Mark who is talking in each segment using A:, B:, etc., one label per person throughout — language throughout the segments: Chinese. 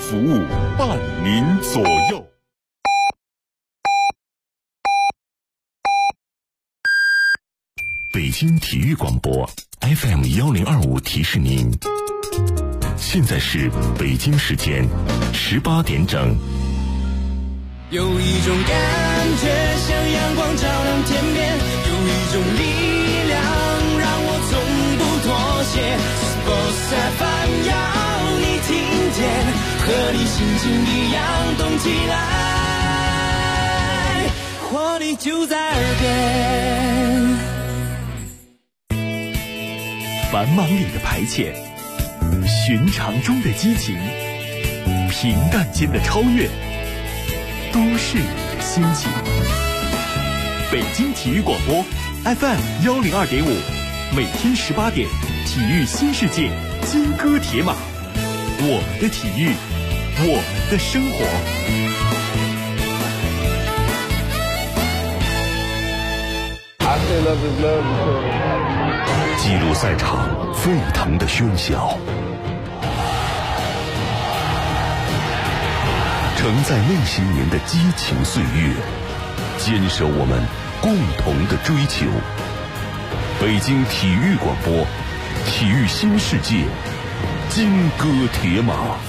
A: 服务，伴您左右。北京体育广播 FM1025提示您，现在是北京时间18点整。
B: 有一种感觉像阳光照亮天边，有一种力量让我从不妥协。Sports FM 要你听见，和你心情一样动起来，活力就在耳边。
C: 繁忙里的排遣，寻常中的激情，平淡间的超越，都是你的心情。北京体育广播 FM102.5，每天18点，体育新世界，金戈铁马，我们的体育，我们的生活。
A: 记录赛场沸腾的喧嚣，承载那些年的激情岁月，坚守我们共同的追求。北京体育广播，体育新世界，金戈铁马。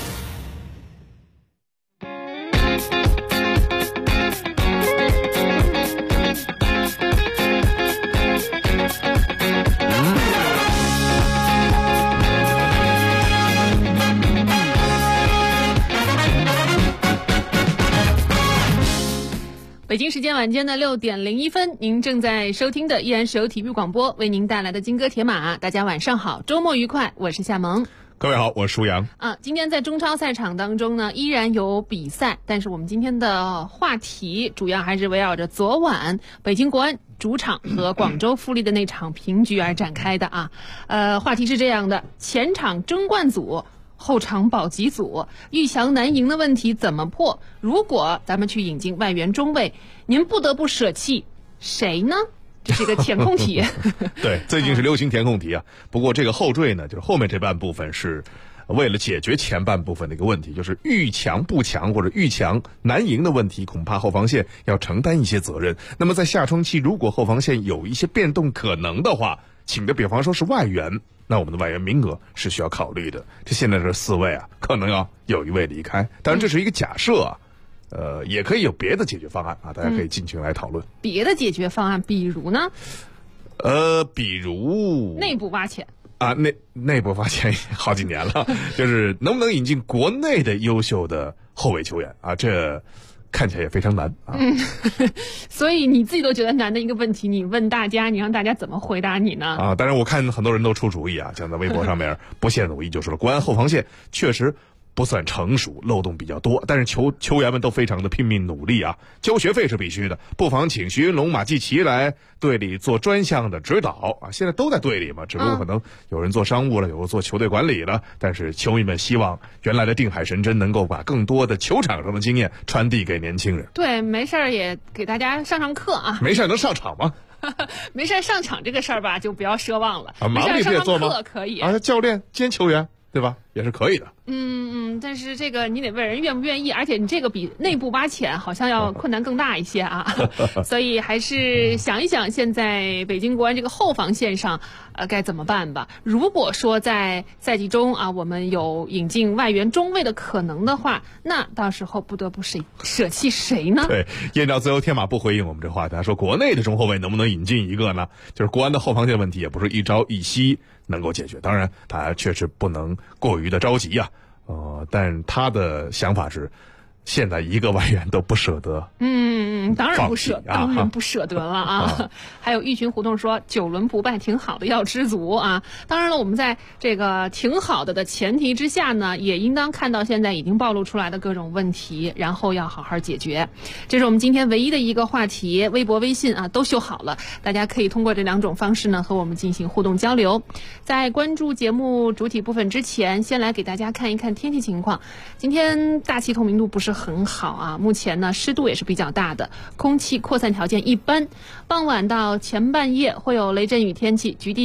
D: 北京时间晚间的6点01分，您正在收听的依然是由体育广播为您带来的金戈铁马。大家晚上好，周末愉快，我是夏萌。
E: 各位好，我是舒阳。
D: 今天在中超赛场当中呢，依然有比赛，但是我们今天的话题主要还是围绕着昨晚北京国安主场和广州富力的那场平局而展开的啊。话题是这样的：前场争冠组，后场保级组，遇强难赢的问题怎么破？如果咱们去引进外援中卫，您不得不舍弃谁呢？这是一个填空题。
E: 对，最近是流行填空题啊。不过这个后缀呢，就是后面这半部分是为了解决前半部分的一个问题，就是遇强不强或者遇强难赢的问题，恐怕后防线要承担一些责任。那么在下窗期，如果后防线有一些变动可能的话，请的比方说是外援，那我们的外援名额是需要考虑的。这现在这4位啊，可能要有1位离开，当然这是一个假设啊。也可以有别的解决方案啊，大家可以尽情来讨论。
D: 别的解决方案，比如呢？
E: 比如
D: 内部挖潜
E: 啊，内部挖潜好几年了，就是能不能引进国内的优秀的后卫球员啊？这看起来也非常难啊。
D: 所以你自己都觉得难的一个问题，你问大家，你让大家怎么回答你呢？
E: 啊，当然我看很多人都出主意啊，像在微博上面不懈努力就说了，国安后防线确实不算成熟，漏洞比较多，但是球员们都非常的拼命努力啊，交学费是必须的，不妨请徐云龙、马季奇来队里做专项的指导啊，现在都在队里嘛，只不过可能有人做商务了，有人做球队管理了，但是球迷们希望原来的定海神针能够把更多的球场上的经验传递给年轻人。
D: 对，没事儿也给大家上课啊。
E: 没事能上场吗？
D: 没事上场这个事儿吧，就不要奢望了。
E: 啊，忙里不也做吗？
D: 可以
E: 啊，教练兼球员，对吧？也是可以的。
D: 但是这个你得问人愿不愿意，而且你这个比内部挖潜好像要困难更大一些啊。所以还是想一想，现在北京国安这个后防线上，该怎么办吧？如果说在赛季中啊，我们有引进外援中卫的可能的话，那到时候不得不舍弃谁呢？
E: 对，燕赵自由天马不回应我们这话题，他说国内的中后卫能不能引进一个呢？就是国安的后防线问题也不是一朝一夕能够解决，当然他确实不能过于的着急啊。但他的想法是，现在一个外援都不舍得。
D: 当然不舍得了啊！还有一群胡同说9轮不败挺好的，要知足啊！当然了，我们在这个挺好的前提之下呢，也应当看到现在已经暴露出来的各种问题，然后要好好解决。这是我们今天唯一的一个话题，微博、微信啊都修好了，大家可以通过这2种方式呢和我们进行互动交流。在关注节目主体部分之前，先来给大家看一看天气情况。今天大气透明度不是很好啊，目前呢湿度也是比较大的，空气扩散条件一般，傍晚到前半夜会有雷阵雨天气，局地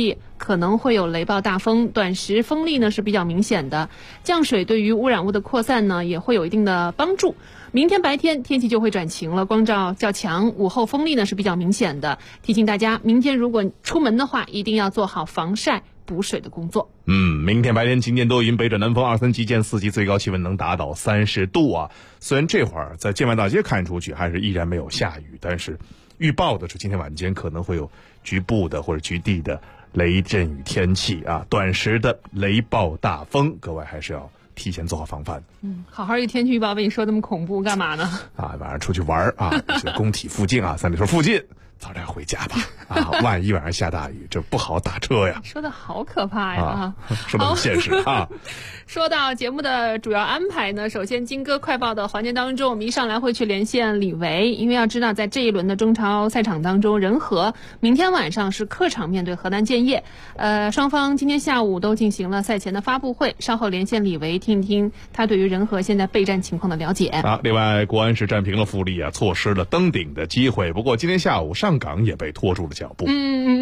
D: 可能会有雷暴大风，短时风力呢是比较明显的，降水对于污染物的扩散呢也会有一定的帮助。明天白天天气就会转晴了，光照较强，午后风力呢是比较明显的，提醒大家明天如果出门的话，一定要做好防晒补水的工作。
E: 明天白天晴间多云，北转南风2、3级见4级，最高气温能达到30度啊。虽然这会儿在建外大街看出去还是依然没有下雨，但是预报的是今天晚间可能会有局部的或者局地的雷阵雨天气啊，短时的雷暴大风，各位还是要提前做好防范。
D: 好好一个天气预报被你说那么恐怖干嘛呢？
E: 晚上出去玩啊，这工体附近啊，三里屯附近，早点回家吧啊！万一晚上下大雨，这不好打车呀。
D: 说的好可怕呀！
E: 说的很现实啊。
D: 说到节目的主要安排呢，首先金歌快报的环节当中，我们一上来会去连线李维，因为要知道在这一轮的中超赛场当中，人和明天晚上是客场面对河南建业，双方今天下午都进行了赛前的发布会，稍后连线李维听一听他对于人和现在备战情况的了解。
E: 另外国安是战平了富力啊，错失了登顶的机会，不过今天下午上港也被拖住了脚步。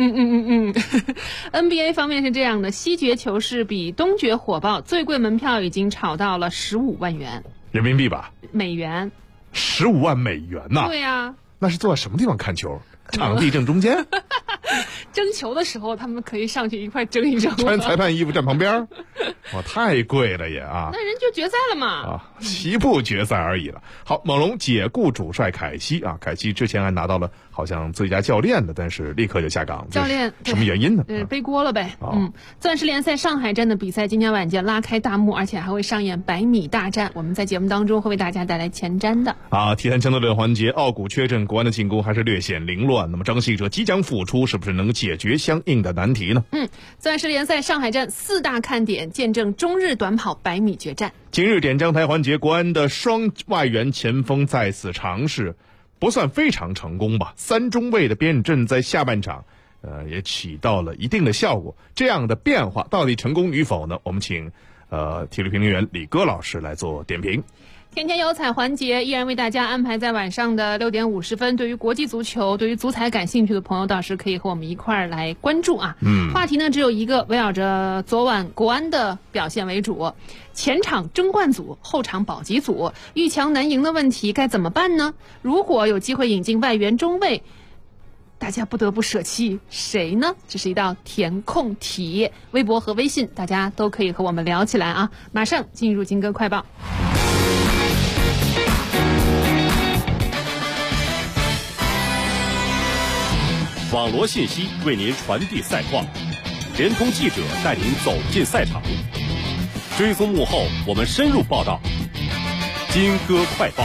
D: NBA 方面是这样的，西决球市比东决火爆，最贵门票已经炒到了15万元
E: 人民币吧？
D: 美元
E: ，15万美元呐！
D: 对呀，
E: 那是坐在什么地方看球？场地正中间？
D: 争球的时候他们可以上去一块争一争，
E: 穿裁判衣服站旁边。哇，太贵了也啊！
D: 那人就决赛了嘛，
E: 西部决赛而已了。好，猛龙解雇主帅凯西啊，凯西之前还拿到了好像最佳教练的，但是立刻就下岗。
D: 教练
E: 什么原因呢？
D: 背锅了呗。钻石联赛上海站的比赛今天晚间拉开大幕，而且还会上演100米大战，我们在节目当中会为大家带来前瞻的。
E: 体坛强斗的环节，奥古缺阵，国安的进攻还是略显凌乱。那么张信哲即将复出，是不是能解决相应的难题呢？
D: 钻石联赛上海站4大看点，见证中日短跑100米决战。
E: 今日点将台环节，国安的双外援前锋再次尝试，不算非常成功吧。3中卫的边阵在下半场也起到了一定的效果。这样的变化到底成功与否呢？我们请体育评论员李戈老师来做点评。
D: 天天有彩环节依然为大家安排在晚上的6点50分。对于国际足球、对于足彩感兴趣的朋友，倒是可以和我们一块儿来关注啊。话题呢只有一个，围绕着昨晚国安的表现为主。前场争冠组，后场保级组，遇强难赢的问题该怎么办呢？如果有机会引进外援中卫，大家不得不舍弃谁呢？这是一道填空题。微博和微信大家都可以和我们聊起来啊。马上进入金歌快报。
A: 网罗信息为您传递赛况，联通记者带您走进赛场，追踪幕后，我们深入报道。金歌快报。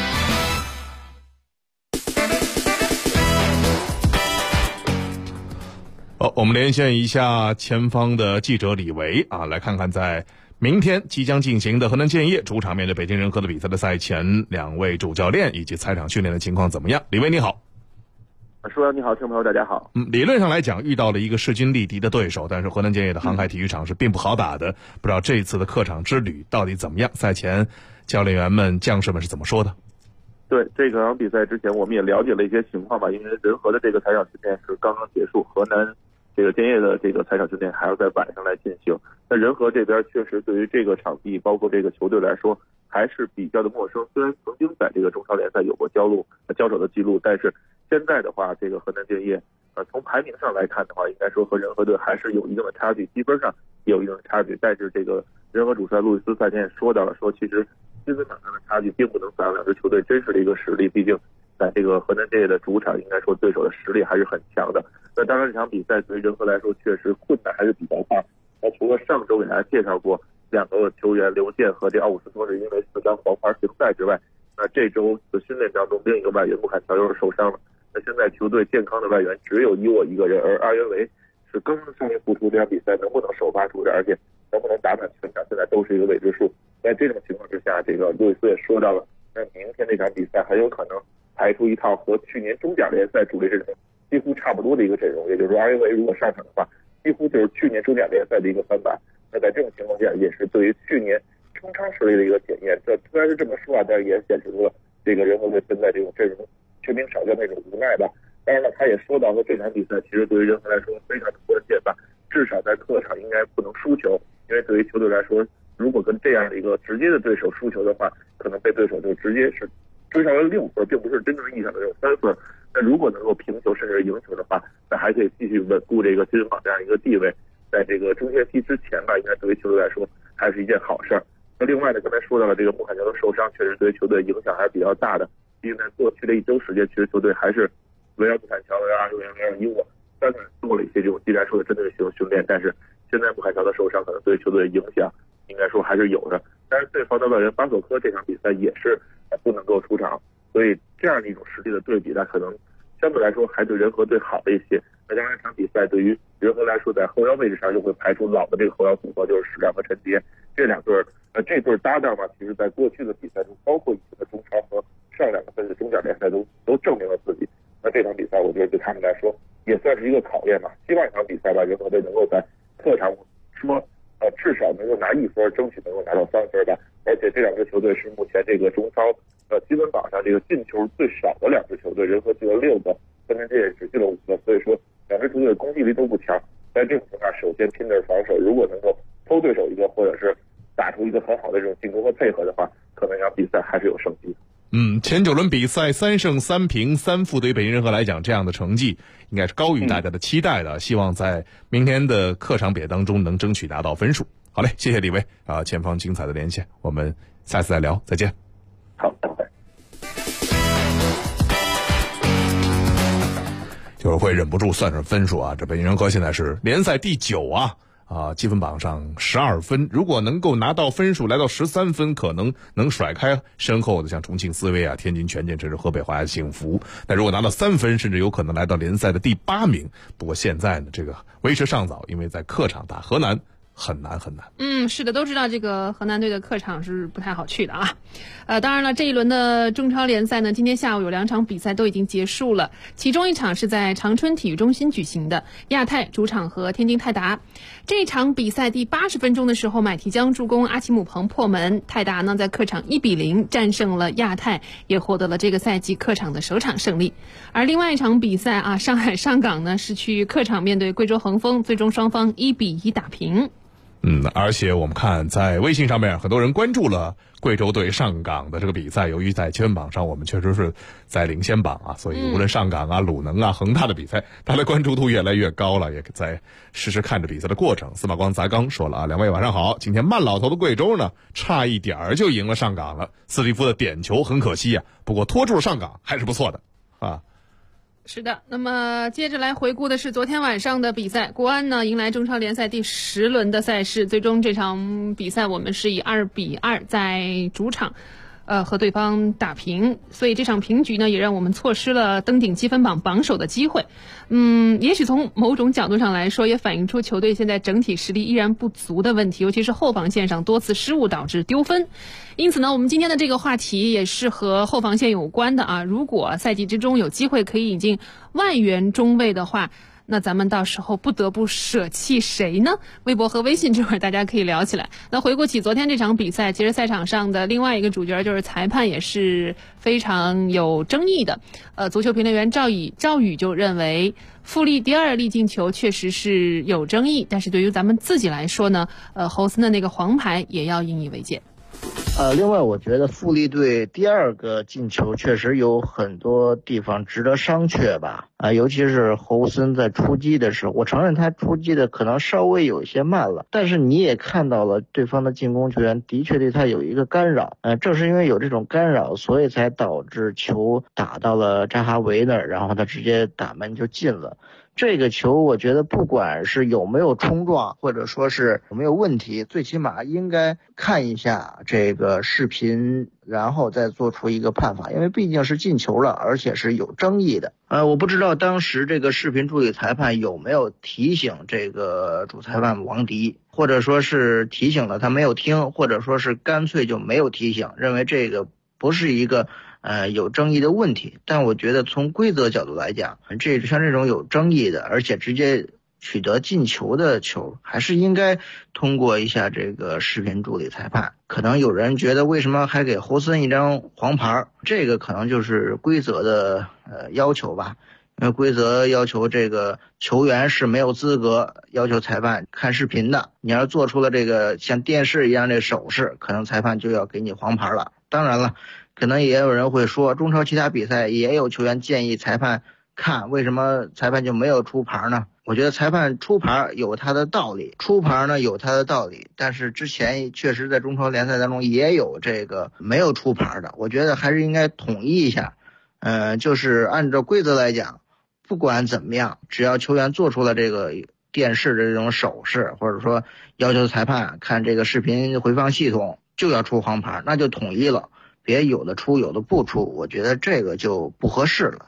E: 我们连线一下前方的记者李维啊，来看看在明天即将进行的河南建业主场面对北京人和的比赛的赛前2位主教练以及赛场训练的情况怎么样？李维你好。
F: 舒阳你好，听众朋友大家好。
E: 理论上来讲遇到了一个势均力敌的对手，但是河南建业的航海体育场是并不好打的。不知道这次的客场之旅到底怎么样？赛前教练员们、将士们是怎么说的？
F: 对，这场比赛之前我们也了解了一些情况吧，因为人和的这个采场训练是刚刚结束，河南这个建业的这个采场训练还要在晚上来进行。那人和这边确实对于这个场地包括这个球队来说还是比较的陌生，虽然曾经在这个中超联赛有过交手的记录，但是现在的话，这个河南建业从排名上来看的话，应该说和人和队还是有一定的差距，积分上也有一定的差距。但是这个人和主帅路易斯赛前也说到了，说其实积分场上的差距并不能反映两支球队真实的一个实力，毕竟在这个河南建业的主场，应该说对手的实力还是很强的。那当然，这场比赛对于人和来说确实困难还是比较大。那除了上周给大家介绍过2个球员刘健和这奥古斯托是因为4张黄牌停赛之外，那这周的训练当中另一个外援穆坎乔又是受伤了。那现在球队健康的外援只有伊沃一个人，而阿约维是刚刚上一复出，这场比赛能不能首发出战，而且能不能打满全场，现在都是一个未知数。在这种情况之下，这个路易斯也说到了，那明天这场比赛很有可能排出一套和去年中甲联赛主力阵容几乎差不多的一个阵容，也就是说阿约维如果上场的话，几乎就是去年中甲联赛的一个翻版。那在这种情况下，也是对于去年中超实力的一个检验。这虽然是这么说啊，但是也显示出了这个人和队现在这种阵容缺兵少将那种无奈吧。当然了，他也说到了这场比赛其实对于人和来说非常的关键吧。 至少在客场应该不能输球，因为对于球队来说，如果跟这样的一个直接的对手输球的话，可能被对手就直接是追上了6分，并不是真正意义上的这种3分。那如果能够平球甚至赢球的话，那还可以继续稳固这个积分榜这样一个地位。在这个中间期之前吧，应该对于球队来说还是一件好事儿。那另外呢，刚才说到了这个穆罕乔的受伤，确实对球队影响还是比较大的。因为在过去的1周时间，其实球队还是围绕穆罕乔、围绕6人、围绕伊沃3个人做了一些这种技战术的针对性训练，但是现在穆罕乔的受伤可能对球队的影响应该说还是有的。但是对方的外援巴索科这场比赛也是不能够出场，所以这样的一种实力的对比呢，可能相对来说还对人和队好了一些。那将来这场比赛对于人和来说，在后腰位置上又会排除老的这个后腰组合，就是史亮和陈杰这2对这对搭档嘛，其实在过去的比赛中，包括以前的中超和上2个赛季中甲联赛都证明了自己。那这场比赛我觉得对他们来说也算是一个考验吧。希望这场比赛吧，人和队能够在客场说至少能够拿1分，争取能够拿到3分吧。而且这2支球队是目前这个中超积分榜上这个进球最少的2支球队，人和进了6个，分别也只进了5个，所以说2支球队的攻击力都不强。在这种情况下，首先拼的是防守，如果能够偷对手一个，或者是打出一个很好的这种进攻和配合的话，可能这场比赛还是有胜机的。
E: 前9轮比赛3胜3平3负，对于北京人和来讲，这样的成绩应该是高于大家的期待的。希望在明天的客场比赛当中能争取拿到分数。好嘞，谢谢李维前方精彩的连线，我们下次再聊，再见。
F: 好，拜拜。
E: 就是会忍不住算算分数啊，这北京人和现在是联赛第9积分榜上12分，如果能够拿到分数来到13分，可能能甩开身后的像重庆斯威天津权健甚至河北华夏幸福。但如果拿到3分，甚至有可能来到联赛的第8名。不过现在呢，这个为时尚早，因为在客场打河南很难。
D: 是的，都知道这个河南队的客场是不太好去的啊。当然了，这一轮的中超联赛呢，今天下午有2场比赛都已经结束了，其中一场是在长春体育中心举行的，亚泰主场和天津泰达。这场比赛第80分钟的时候，买提江助攻，阿奇姆彭破门，泰达呢在客场1-0战胜了亚泰，也获得了这个赛季客场的首场胜利。而另外一场比赛上海上港呢是去客场面对贵州恒丰，最终双方1-1打平。
E: 而且我们看在微信上面，很多人关注了贵州队上港的这个比赛。由于在积分榜上我们确实是在领先榜所以无论上港鲁能恒大的比赛，大家的关注度越来越高了，也在实时看着比赛的过程。司马光砸缸说了2位晚上好，今天慢老头的贵州呢，差一点就赢了上港了，斯蒂夫的点球很可惜不过拖住了上港还是不错的
D: 是的，那么接着来回顾的是昨天晚上的比赛。国安呢迎来中超联赛第10轮的赛事，最终这场比赛我们是以2-2在主场和对方打平，所以这场平局呢也让我们错失了登顶积分榜榜首的机会。也许从某种角度上来说，也反映出球队现在整体实力依然不足的问题，尤其是后防线上多次失误导致丢分。因此呢，我们今天的这个话题也是和后防线有关的如果赛季之中有机会可以引进外援中卫的话，那咱们到时候不得不舍弃谁呢？微博和微信这会儿大家可以聊起来。那回顾起昨天这场比赛，其实赛场上的另外一个主角就是裁判，也是非常有争议的。足球评论员赵宇就认为，富力第2粒进球确实是有争议，但是对于咱们自己来说呢，侯森的那个黄牌也要引以为戒。
G: 另外我觉得富力队第2个进球确实有很多地方值得商榷吧。尤其是侯森在出击的时候，我承认他出击的可能稍微有一些慢了，但是你也看到了对方的进攻球员的确对他有一个干扰。正是因为有这种干扰，所以才导致球打到了扎哈维那儿，然后他直接打门就进了。这个球我觉得不管是有没有冲撞，或者说是有没有问题，最起码应该看一下这个视频，然后再做出一个判罚，因为毕竟是进球了，而且是有争议的。我不知道当时这个视频助理裁判有没有提醒这个主裁判王迪，或者说是提醒了他没有听，或者说是干脆就没有提醒，认为这个不是一个有争议的问题。但我觉得从规则角度来讲，像这种有争议的而且直接取得进球的球，还是应该通过一下这个视频助理裁判。可能有人觉得为什么还给侯森一张黄牌，这个可能就是规则的要求吧。 因为规则要求这个球员是没有资格要求裁判看视频的，你要是做出了这个像电视一样的手势，可能裁判就要给你黄牌了。当然了，可能也有人会说，中超其他比赛也有球员建议裁判看，为什么裁判就没有出牌呢？我觉得裁判出牌有他的道理，出牌呢有他的道理，但是之前确实在中超联赛当中也有这个没有出牌的，我觉得还是应该统一一下。就是按照规则来讲，不管怎么样，只要球员做出了这个电视的这种手势，或者说要求裁判看这个视频回放系统，就要出黄牌，那就统一了，别有的出有的不出，我觉得这个就不合适了。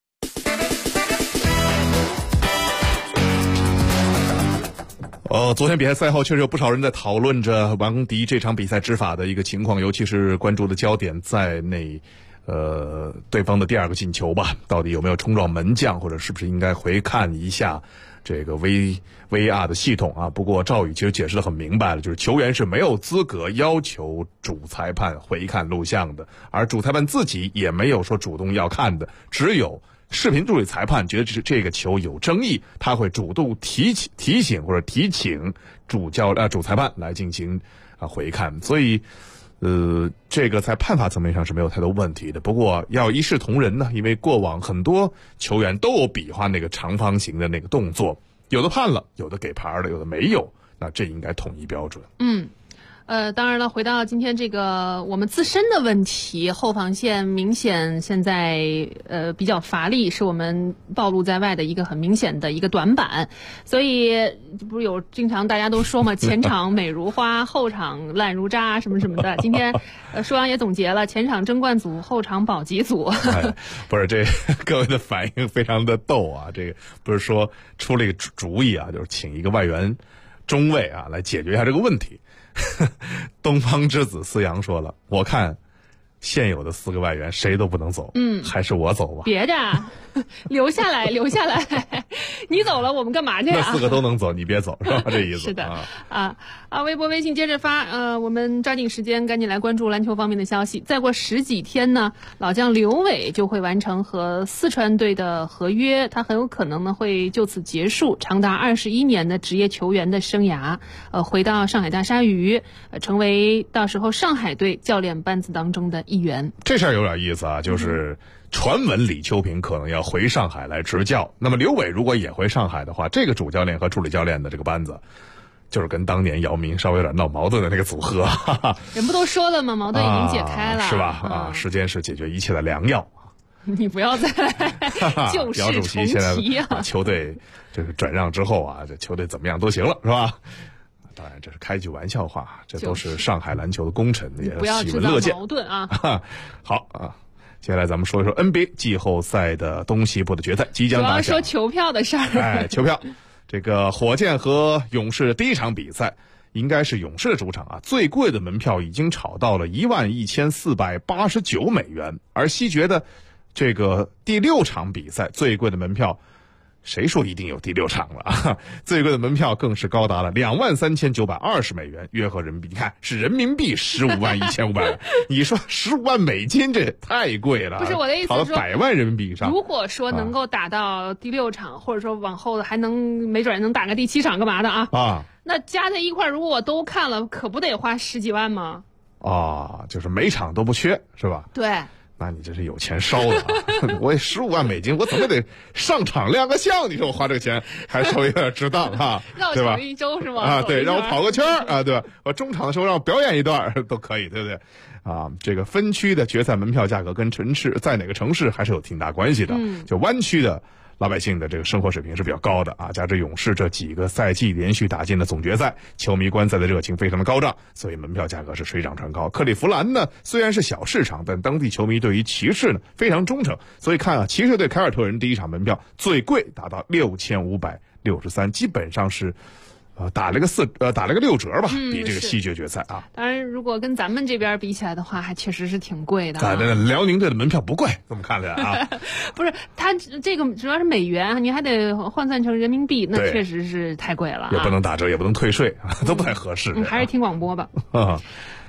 E: 昨天比赛赛后确实有不少人在讨论着王迪这场比赛执法的一个情况，尤其是关注的焦点在对方的第二个进球吧，到底有没有冲撞门将，或者是不是应该回看一下这个 VAR 的系统啊？不过赵宇其实解释得很明白了，就是球员是没有资格要求主裁判回看录像的，而主裁判自己也没有说主动要看的，只有视频助理裁判觉得这个球有争议，他会主动提醒或者提请主裁判来进行回看，所以这个在判罚层面上是没有太多问题的。不过要一视同仁呢，因为过往很多球员都有比划那个长方形的那个动作，有的判了，有的给牌了，有的没有，那这应该统一标准。
D: 当然了，回到今天这个我们自身的问题，后防线明显现在比较乏力，是我们暴露在外的一个很明显的一个短板。所以不是有经常大家都说嘛，前场美如花，后场烂如渣什么什么的。今天舒阳也总结了，前场争冠组，后场保级组。
E: 不是，这各位的反应非常的逗啊！这个不是说出了一个主意啊，就是请一个外援中卫啊来解决一下这个问题。东方之子思阳说了，我看现有的4个外援谁都不能走，还是我走吧。
D: 别的留下来，你走了我们干嘛去啊？
E: 那4个都能走，你别走，是吧？这意思。
D: 是的微博微信接着发，我们抓紧时间赶紧来关注篮球方面的消息。再过10几天呢，老将刘伟就会完成和四川队的合约，他很有可能呢会就此结束长达21年的职业球员的生涯，回到上海大鲨鱼，成为到时候上海队教练班子当中的一员。
E: 这事儿有点意思啊，就是传闻李秋平可能要回上海来执教，那么刘伟如果也回上海的话，这个主教练和助理教练的这个班子就是跟当年姚明稍微有点闹矛盾的那个组合。
D: 人不都说了吗？矛盾已经解开了，
E: 是吧？时间是解决一切的良药。
D: 你不要再旧事重提
E: 姚主席现在把球队这个转让之后啊，这球队怎么样都行了，是吧？当然这是开句玩笑话，这都是上海篮球的功臣，也喜闻乐见。
D: 不要制造矛盾啊！
E: 好啊。接下来咱们说一说 NBA 季后赛的东西部的决赛即将打响。
D: 主要说球票的事儿。
E: 球票，这个火箭和勇士的第一场比赛应该是勇士的主场啊，最贵的门票已经炒到了11489美元，而西决的这个第6场比赛最贵的门票，谁说一定有第6场了啊？最贵的门票更是高达了23920美元，约合人民币，你看是人民币151500，你说15万美金，这太贵了。
D: 不是我的意思，
E: 跑到100万人民币以上。
D: 如果说能够打到第6场，或者说往后还能没准能打个第7场干嘛的啊？那加在一块，如果我都看了，可不得花10几万吗？
E: 就是每场都不缺，是吧？
D: 对。
E: 那你这是有钱烧的啊！我也15万美金，我怎么得上场亮个相？你说我花这个钱还稍微有点值当哈，对吧？
D: 绕场一周是吗？
E: 对，让我跑个圈啊，对吧？我中场的时候让我表演一段都可以，对不对？这个分区的决赛门票价格跟城市在哪个城市还是有挺大关系的。就湾区的老百姓的这个生活水平是比较高的啊，加之勇士这几个赛季连续打进了总决赛，球迷观赛的热情非常的高涨，所以门票价格是水涨船高。克利夫兰呢虽然是小市场，但当地球迷对于骑士呢非常忠诚，所以看啊，骑士对凯尔特人第一场门票最贵达到6563，基本上是打了个6折吧，比这个西决决赛啊。
D: 当然，如果跟咱们这边比起来的话，还确实是挺贵的。
E: 辽宁队的门票不贵，这么看来啊？
D: 不是，它这个主要是美元，你还得换算成人民币，那确实是太贵了。
E: 也不能打折，也不能退税，都不太合适。
D: 还是听广播吧。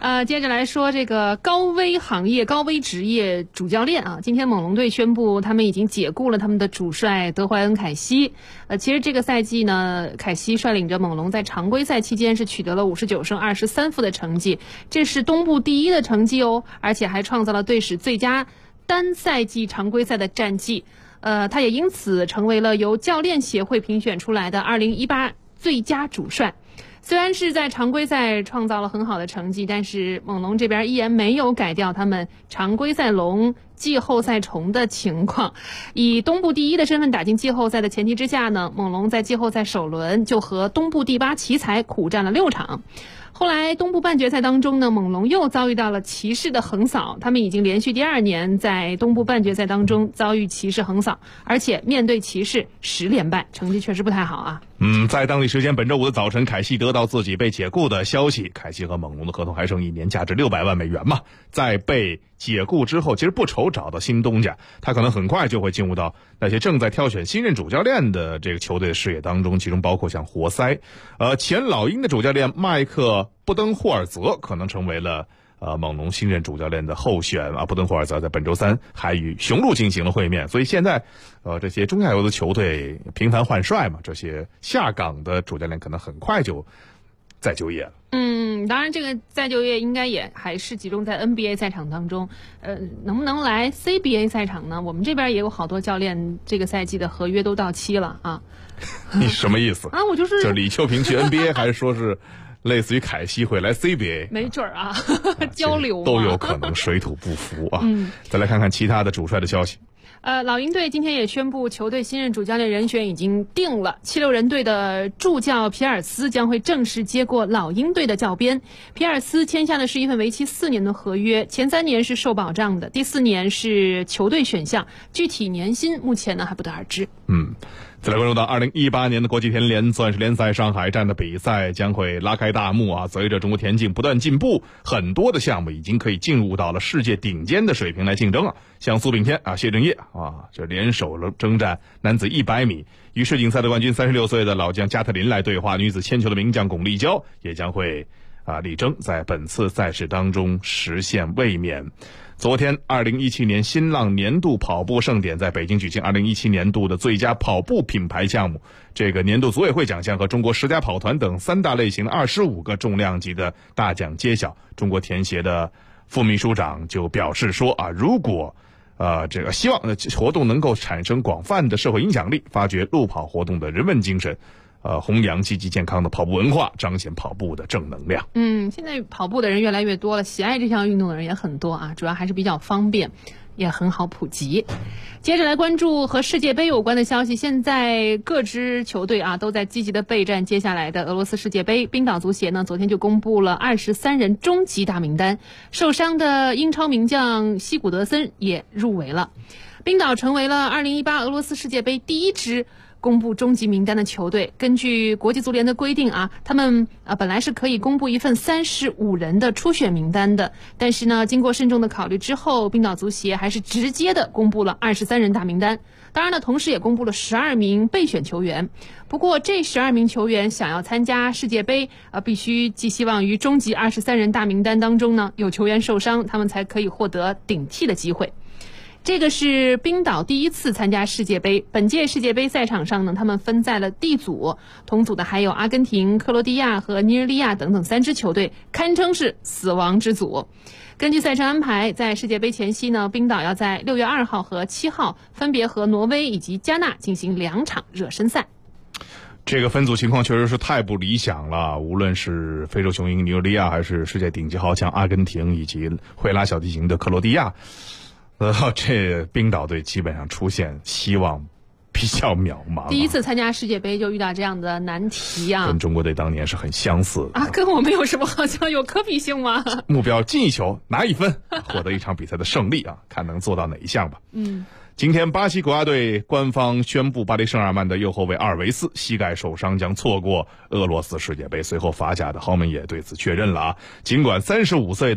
D: 接着来说这个高危行业、高危职业主教练啊，今天猛龙队宣布他们已经解雇了他们的主帅德怀恩·凯西。其实这个赛季呢，凯西率领着猛龙在常规赛期间是取得了59胜23负的成绩，这是东部第一的成绩哦，而且还创造了队史最佳单赛季常规赛的战绩。他也因此成为了由教练协会评选出来的2018最佳主帅。虽然是在常规赛创造了很好的成绩，但是猛龙这边依然没有改掉他们常规赛龙、季后赛虫的情况。以东部第一的身份打进季后赛的前提之下呢，猛龙在季后赛首轮就和东部第8奇才苦战了6场。后来东部半决赛当中呢，猛龙又遭遇到了骑士的横扫，他们已经连续第2年在东部半决赛当中遭遇骑士横扫，而且面对骑士10连败，成绩确实不太好啊。
E: 在当地时间本周五的早晨，凯西得到自己被解雇的消息。凯西和猛龙的合同还剩1年，价值600万美元嘛。在被解雇之后，其实不愁找到新东家，他可能很快就会进入到那些正在挑选新任主教练的这个球队的视野当中，其中包括像活塞。前老鹰的主教练麦克布登霍尔泽可能成为了猛龙新任主教练的候选啊。布登霍尔泽在本周3还与雄鹿进行了会面，所以现在这些中下游的球队频繁换帅嘛，这些下岗的主教练可能很快就再就业了。
D: 当然这个再就业应该也还是集中在 NBA 赛场当中，能不能来 CBA 赛场呢？我们这边也有好多教练这个赛季的合约都到期了啊。
E: 你什么意思
D: 啊？我就是
E: 李秋平去 NBA 还是说是类似于凯西会来 CBA？
D: 没准儿啊，交流
E: 都有可能水土不服啊。再来看看其他的主帅的消息。
D: 老鹰队今天也宣布，球队新任主教练人选已经定了。76人队的助教皮尔斯将会正式接过老鹰队的教鞭。皮尔斯签下的是一份为期4年的合约，前3年是受保障的，第4年是球队选项，具体年薪目前呢还不得而知。
E: 再来关注到2018年的国际田联钻石联赛上海站的比赛将会拉开大幕啊！随着中国田径不断进步，很多的项目已经可以进入到了世界顶尖的水平来竞争了。像苏炳添啊、谢震业啊，这联手了征战男子100米，与世锦赛的冠军36岁的老将加特林来对话。女子铅球的名将巩立姣也将会力争在本次赛事当中实现卫冕。昨天2017年新浪年度跑步盛典在北京举行，2017年度的最佳跑步品牌项目，这个年度组委会奖项和中国10佳跑团等3大类型的25个重量级的大奖揭晓。中国田协的副秘书长就表示说如果这个希望活动能够产生广泛的社会影响力，发掘路跑活动的人文精神，弘扬积极健康的跑步文化，彰显跑步的正能量。
D: 现在跑步的人越来越多了，喜爱这项运动的人也很多啊，主要还是比较方便，也很好普及。接着来关注和世界杯有关的消息，现在各支球队都在积极的备战接下来的俄罗斯世界杯。冰岛足协呢昨天就公布了23人终极大名单，受伤的英超名将西古德森也入围了。冰岛成为了2018俄罗斯世界杯第一支公布终极名单的球队。根据国际足联的规定他们本来是可以公布一份35人的初选名单的，但是呢经过慎重的考虑之后，冰岛足协还是直接的公布了23人大名单。当然呢同时也公布了12名备选球员。不过这12名球员想要参加世界杯必须寄希望于终极23人大名单当中呢有球员受伤，他们才可以获得顶替的机会。这个是冰岛第一次参加世界杯。本届世界杯赛场上呢，他们分在了 D 组，同组的还有阿根廷、克罗地亚和尼日利亚等等3支球队，堪称是死亡之组。根据赛程安排，在世界杯前夕呢，冰岛要在6月2号和7号分别和挪威以及加纳进行2场热身赛。
E: 这个分组情况确实是太不理想了，无论是非洲雄鹰尼日利亚，还是世界顶级豪强阿根廷，以及会拉小提琴的克罗地亚，这冰岛队基本上出现希望比较渺茫。
D: 第一次参加世界杯就遇到这样的难题
E: 跟中国队当年是很相似的
D: 跟我们有什么好像有可比性吗？
E: 目标进1球拿1分，获得一场比赛的胜利看能做到哪一项吧。今天巴西国家队官方宣布，巴黎圣日耳曼的右后卫阿尔维斯膝盖受伤，将错过俄罗斯世界杯。随后法甲的豪门也对此确认了尽管35岁的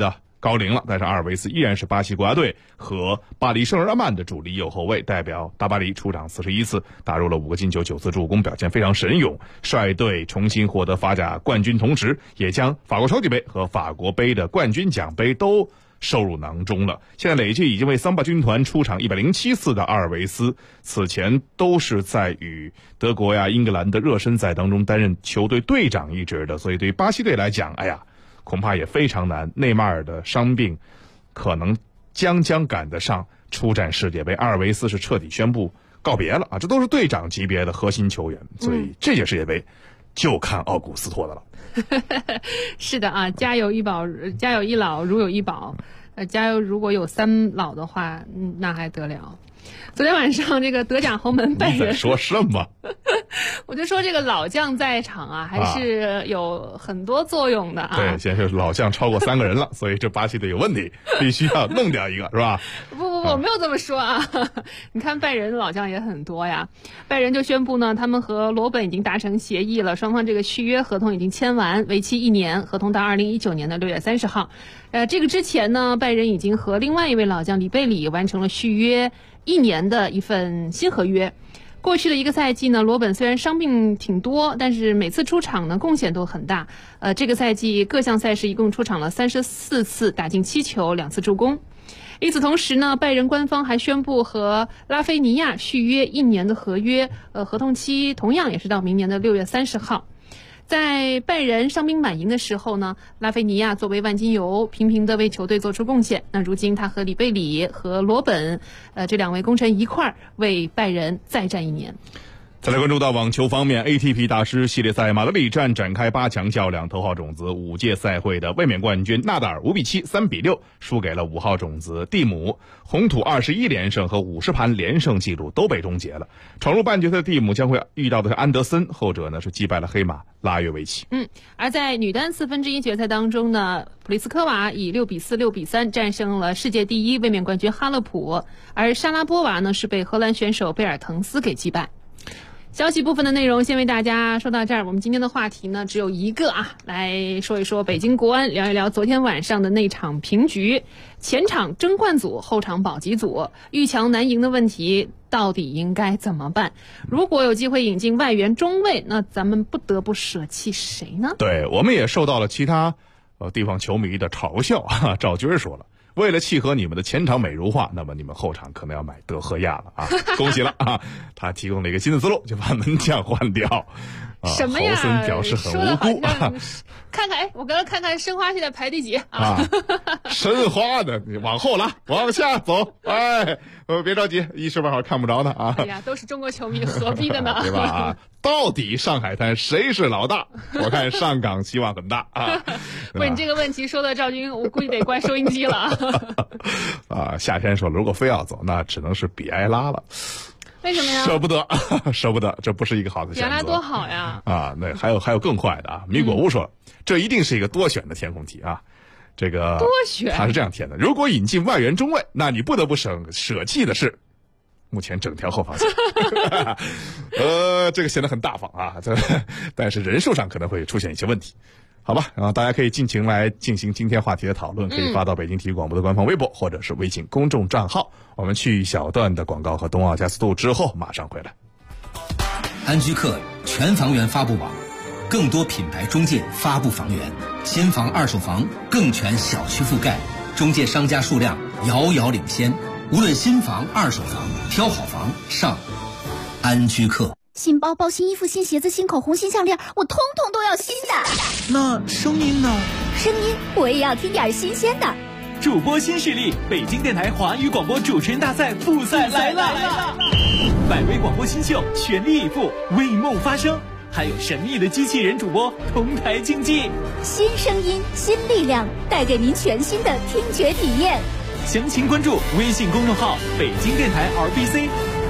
E: 高龄了，但是阿尔维斯依然是巴西国家队和巴黎圣日耳曼的主力右后卫，代表大巴黎出场41次，打入了5个进球9次助攻，表现非常神勇，率队重新获得法甲冠军，同时也将法国超级杯和法国杯的冠军奖杯都收入囊中了。现在累计已经为桑巴军团出场107次的阿尔维斯，此前都是在与德国呀、英格兰的热身赛当中担任球队队长一职的，所以对于巴西队来讲，恐怕也非常难。内马尔的伤病可能将赶得上出战世界杯，阿尔维斯是彻底宣布告别了啊！这都是队长级别的核心球员，所以这届世界杯就看奥古斯托的了。
D: 是的啊，家有一老，如有一宝。家有如果有3老的话，那还得了。昨天晚上这个德甲豪门拜仁，
E: 你在说什么？
D: 我就说这个老将在场啊，还是有很多作用的啊。
E: 对，现在是老将超过3个人了，所以这巴西队有问题，必须要弄掉一个，是吧？
D: 不，我没有这么说啊。你看拜仁老将也很多呀，拜仁就宣布呢，他们和罗本已经达成协议了，双方这个续约合同已经签完，为期1年，合同到2019年的6月30号。这个之前呢，拜仁已经和另外一位老将里贝里完成了续约1年的一份新合约。过去的1个赛季呢，罗本虽然伤病挺多，但是每次出场呢贡献都很大。这个赛季各项赛事一共出场了34次，打进7球，2次助攻。与此同时呢，拜仁官方还宣布和拉菲尼亚续约1年的合约，合同期同样也是到明年的6月30号。在拜仁伤兵满营的时候呢，拉菲尼亚作为万金油频频地为球队做出贡献。那如今他和里贝里和罗本这2位功臣一块儿为拜仁再战1年。
E: 再来关注到网球方面， ATP 大师系列赛马德里站展开8强较量，头号种子5届赛会的卫冕冠军纳达尔5比7、3比6输给了5号种子蒂姆，红土21连胜和50盘连胜记录都被终结了。闯入半决赛的蒂姆将会遇到的是安德森，后者呢是击败了黑马拉约维奇。
D: 而在女单1/4决赛当中呢，普利斯科娃以6比4、6比3战胜了世界第1卫冕冠军哈勒普，而莎拉波娃呢是被荷兰选手贝尔滕斯给击败。消息部分的内容先为大家说到这儿，我们今天的话题呢只有一个啊，来说一说北京国安，聊一聊昨天晚上的那场平局，前场争冠组，后场保级组，遇强难赢的问题到底应该怎么办？如果有机会引进外援中卫，那咱们不得不舍弃谁呢？
E: 对，我们也受到了其他地方球迷的嘲笑啊。赵军说了，为了契合你们的前场美如画，那么你们后场可能要买德赫亚了啊！恭喜了啊！他提供了一个新的思路，就把门将换掉。
D: 什么呀？
E: 豪森表示很无辜。
D: 看看，我刚刚看看申花现在排第几啊？
E: 申花的，你往后拉，往下走。别着急，一时半会儿看不着呢啊！
D: 哎呀，都是中国球迷，何必的呢？
E: 对吧？到底上海滩谁是老大？我看上港希望很大啊！
D: 不是你这个问题说的赵军，我估计得关收音机了
E: 啊！夏天说，如果非要走，那只能是比埃拉了。
D: 为什么呀？
E: 舍不得，这不是一个好的选择。
D: 比埃拉多好呀！
E: 啊，那还有更快的啊！米果乌说，这一定是一个多选的填空题啊！这个
D: 多选，
E: 他是这样填的：如果引进外援中卫，那你不得不舍弃的是目前整条后防线。这个显得很大方啊，但是人数上可能会出现一些问题。好吧，大家可以尽情来进行今天话题的讨论，可以发到北京体育广播的官方微博或者是微信公众账号。我们去一小段的广告和冬奥加速度之后马上回来。
H: 安居客全房源发布网，更多品牌中介发布房源，新房二手房更全小区覆盖，中介商家数量遥遥领先。无论新房二手房，挑好房上安居客。
I: 新包包、新衣服、新鞋子、新口红、新项链，我通通都要新的。
C: 那声音呢？
I: 声音我也要听点新鲜的。
C: 主播新势力，北京电台华语广播主持人大赛复赛来了！百位广播新秀全力以赴，为梦发声，还有神秘的机器人主播同台竞技。
I: 新声音，新力量，带给您全新的听觉体验。
C: 详情关注微信公众号北京电台 RBC。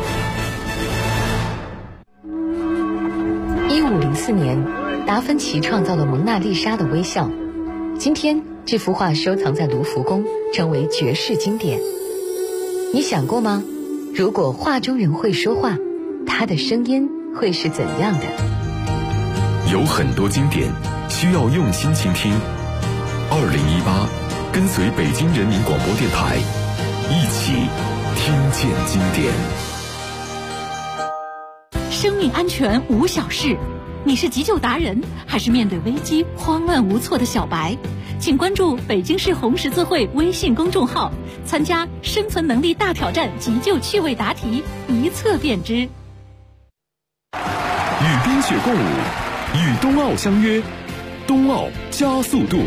J: 1504年，达芬奇创造了蒙娜丽莎的微笑。今天，这幅画收藏在卢浮宫，成为绝世经典。你想过吗？如果画中人会说话，他的声音会是怎样的？
A: 有很多经典需要用心倾听。2018 跟随北京人民广播电台，一起听见经典。
I: 生命安全无小事，你是急救达人，还是面对危机慌乱无措的小白？请关注北京市红十字会微信公众号，参加生存能力大挑战急救趣味答题，一测便知。
A: 与冰雪共舞，与冬奥相约，冬奥加速度。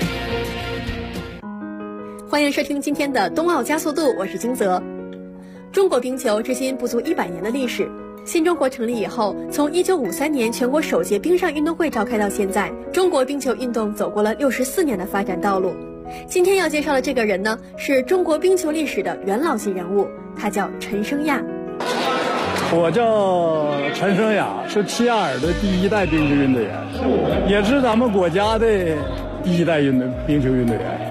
K: 欢迎收听今天的冬奥加速度，我是金泽。中国冰球至今不足100年的历史。新中国成立以后，从1953年全国首届冰上运动会召开到现在，中国冰球运动走过了64年的发展道路。今天要介绍的这个人呢，是中国冰球历史的元老级人物，他叫陈生亚。
L: 我叫陈生亚，是齐齐哈尔的第1代冰球运动员，也是咱们国家的第1代冰球运动员。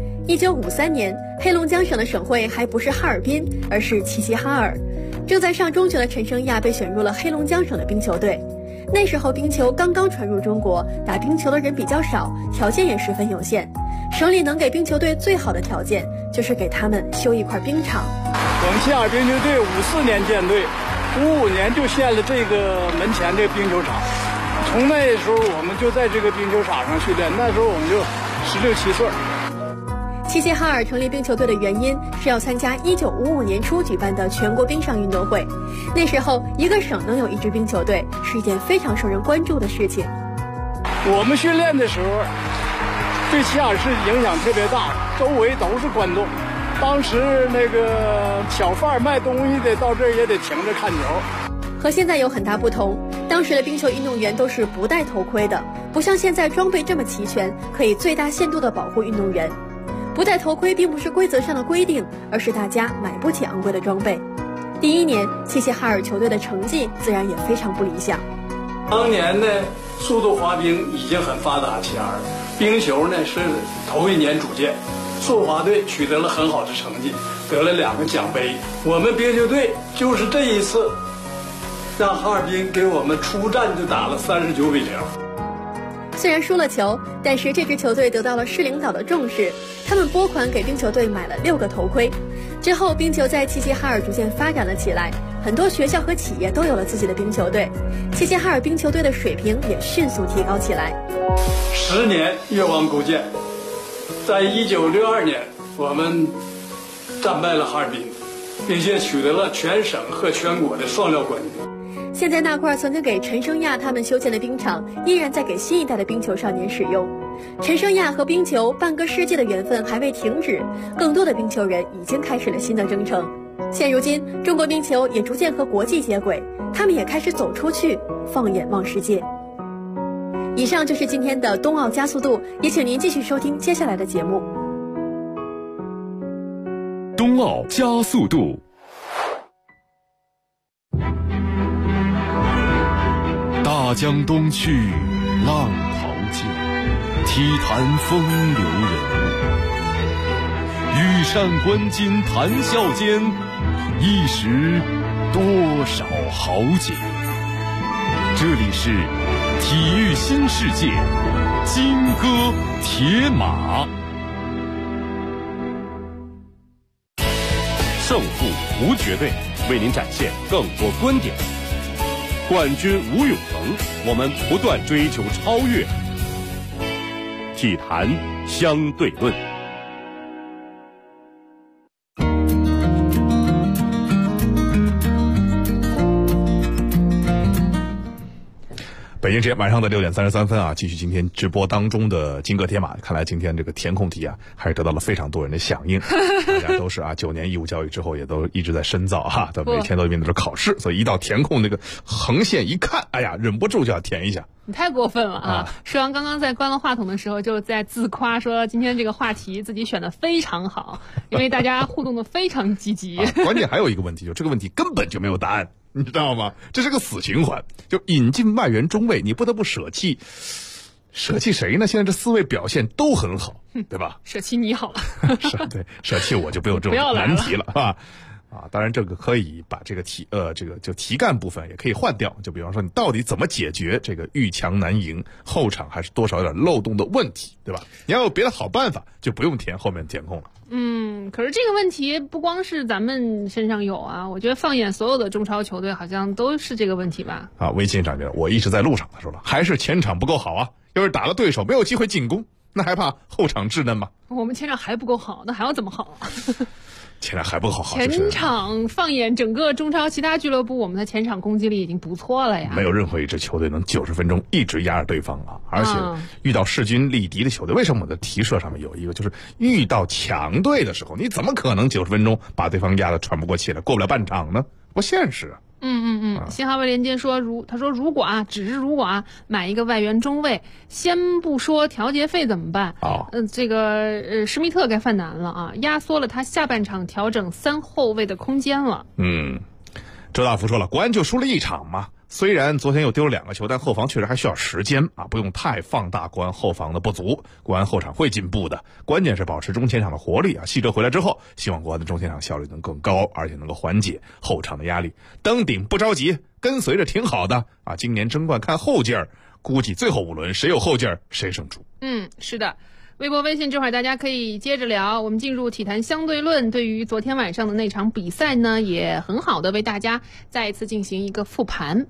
K: 1953年，黑龙江省的省会还不是哈尔滨，而是齐齐哈尔。正在上中学的陈生亚被选入了黑龙江省的冰球队。那时候冰球刚刚传入中国，打冰球的人比较少，条件也十分有限。省里能给冰球队最好的条件，就是给他们修一块冰场。
L: 我们齐齐哈尔冰球队54年建队，55年就建了这个门前这个冰球场。从那时候我们就在这个冰球场上训练，那时候我们就16、17岁。
K: 齐齐哈尔成立冰球队的原因是要参加1955年初举办的全国冰上运动会。那时候一个省能有一支冰球队是一件非常受人关注的事情。
L: 我们训练的时候对齐齐哈尔市影响特别大，周围都是观众。当时那个小贩卖东西的到这儿也得停着看球。
K: 和现在有很大不同，当时的冰球运动员都是不戴头盔的，不像现在装备这么齐全，可以最大限度地保护运动员。不戴头盔并不是规则上的规定，而是大家买不起昂贵的装备。第1年，齐齐哈尔球队的成绩自然也非常不理想。
L: 当年呢，速度滑冰已经很发达，齐齐哈尔冰球呢是头1年组建，速滑队取得了很好的成绩，得了2个奖杯。我们冰球队就是这一次，让哈尔滨给我们出战就打了39-0。
K: 虽然输了球，但是这支球队得到了市领导的重视，他们拨款给冰球队买了6个头盔。之后，冰球在齐齐哈尔逐渐发展了起来，很多学校和企业都有了自己的冰球队，齐齐哈尔冰球队的水平也迅速提高起来。
L: 10年越王勾践，在1962年，我们战败了哈尔滨，并且取得了全省和全国的双料冠军。
K: 现在那块曾经给陈生亚他们修建的冰场，依然在给新一代的冰球少年使用。陈生亚和冰球半个世纪的缘分还未停止，更多的冰球人已经开始了新的征程。现如今，中国冰球也逐渐和国际接轨，他们也开始走出去，放眼望世界。以上就是今天的冬奥加速度，也请您继续收听接下来的节目。
A: 冬奥加速度。大江东去，浪淘尽，体坛风流人物。羽扇纶巾谈笑间，一时多少豪杰。这里是体育新世界，金戈铁马。胜负无绝对，为您展现更多观点。冠军无永恒，我们不断追求超越。体坛相对论。
E: 北京时间晚上的6点33分啊，继续今天直播当中的金戈铁马。看来今天这个填空题啊，还是得到了非常多人的响应。大家都是9年义务教育之后，也都一直在深造哈，都每天都面对着考试，所以一到填空那个横线一看，哎呀，忍不住就要填一下。
D: 你太过分了啊！舒阳刚刚在关了话筒的时候，就在自夸说今天这个话题自己选的非常好，因为大家互动的非常积极。
E: 关键还有一个问题，就这个问题根本就没有答案。你知道吗？这是个死循环，就引进外援中卫，你不得不舍弃谁呢？现在这4位表现都很好，对吧？
D: 舍弃你好了，
E: 对，舍弃我就不有这种难题了啊。 啊。当然，这个可以把这个题干部分也可以换掉，就比方说你到底怎么解决这个遇强难赢，后场还是多少有点漏洞的问题，对吧？你要有别的好办法，就不用填后面填空了。
D: 可是这个问题不光是咱们身上有啊，我觉得放眼所有的中超球队好像都是这个问题吧。
E: 啊，微信上面我一直在路上，他说了，还是前场不够好啊，要是打了对手没有机会进攻，那还怕后场稚嫩吗？
D: 我们前场还不够好，那还要怎么好啊？
E: 前场还不够好，
D: 前场放眼整个中超其他俱乐部，我们的前场攻击力已经不错了呀。
E: 没有任何一支球队能90分钟一直压着对方啊！而且遇到势均力敌的球队，为什么我的题设上面有一个，就是遇到强队的时候，你怎么可能90分钟把对方压得喘不过气来，过不了半场呢？不现实啊！
D: 新华为连接说，他说如果买一个外援中卫，先不说调节费怎么办？这个施密特该犯难了啊，压缩了他下半场调整3后卫的空间了。
E: 周大福说了，国安就输了1场嘛。虽然昨天又丢了2个球，但后防确实还需要时间啊，不用太放大国安后防的不足，国安后场会进步的，关键是保持中前场的活力啊。希哲回来之后，希望国安的中前场效率能更高，而且能够缓解后场的压力。登顶不着急，跟随着挺好的啊。今年争冠看后劲儿，估计最后5轮谁有后劲儿谁胜出。
D: 是的。微博微信这会儿大家可以接着聊，我们进入体坛相对论。对于昨天晚上的那场比赛呢，也很好的为大家再一次进行一个复盘。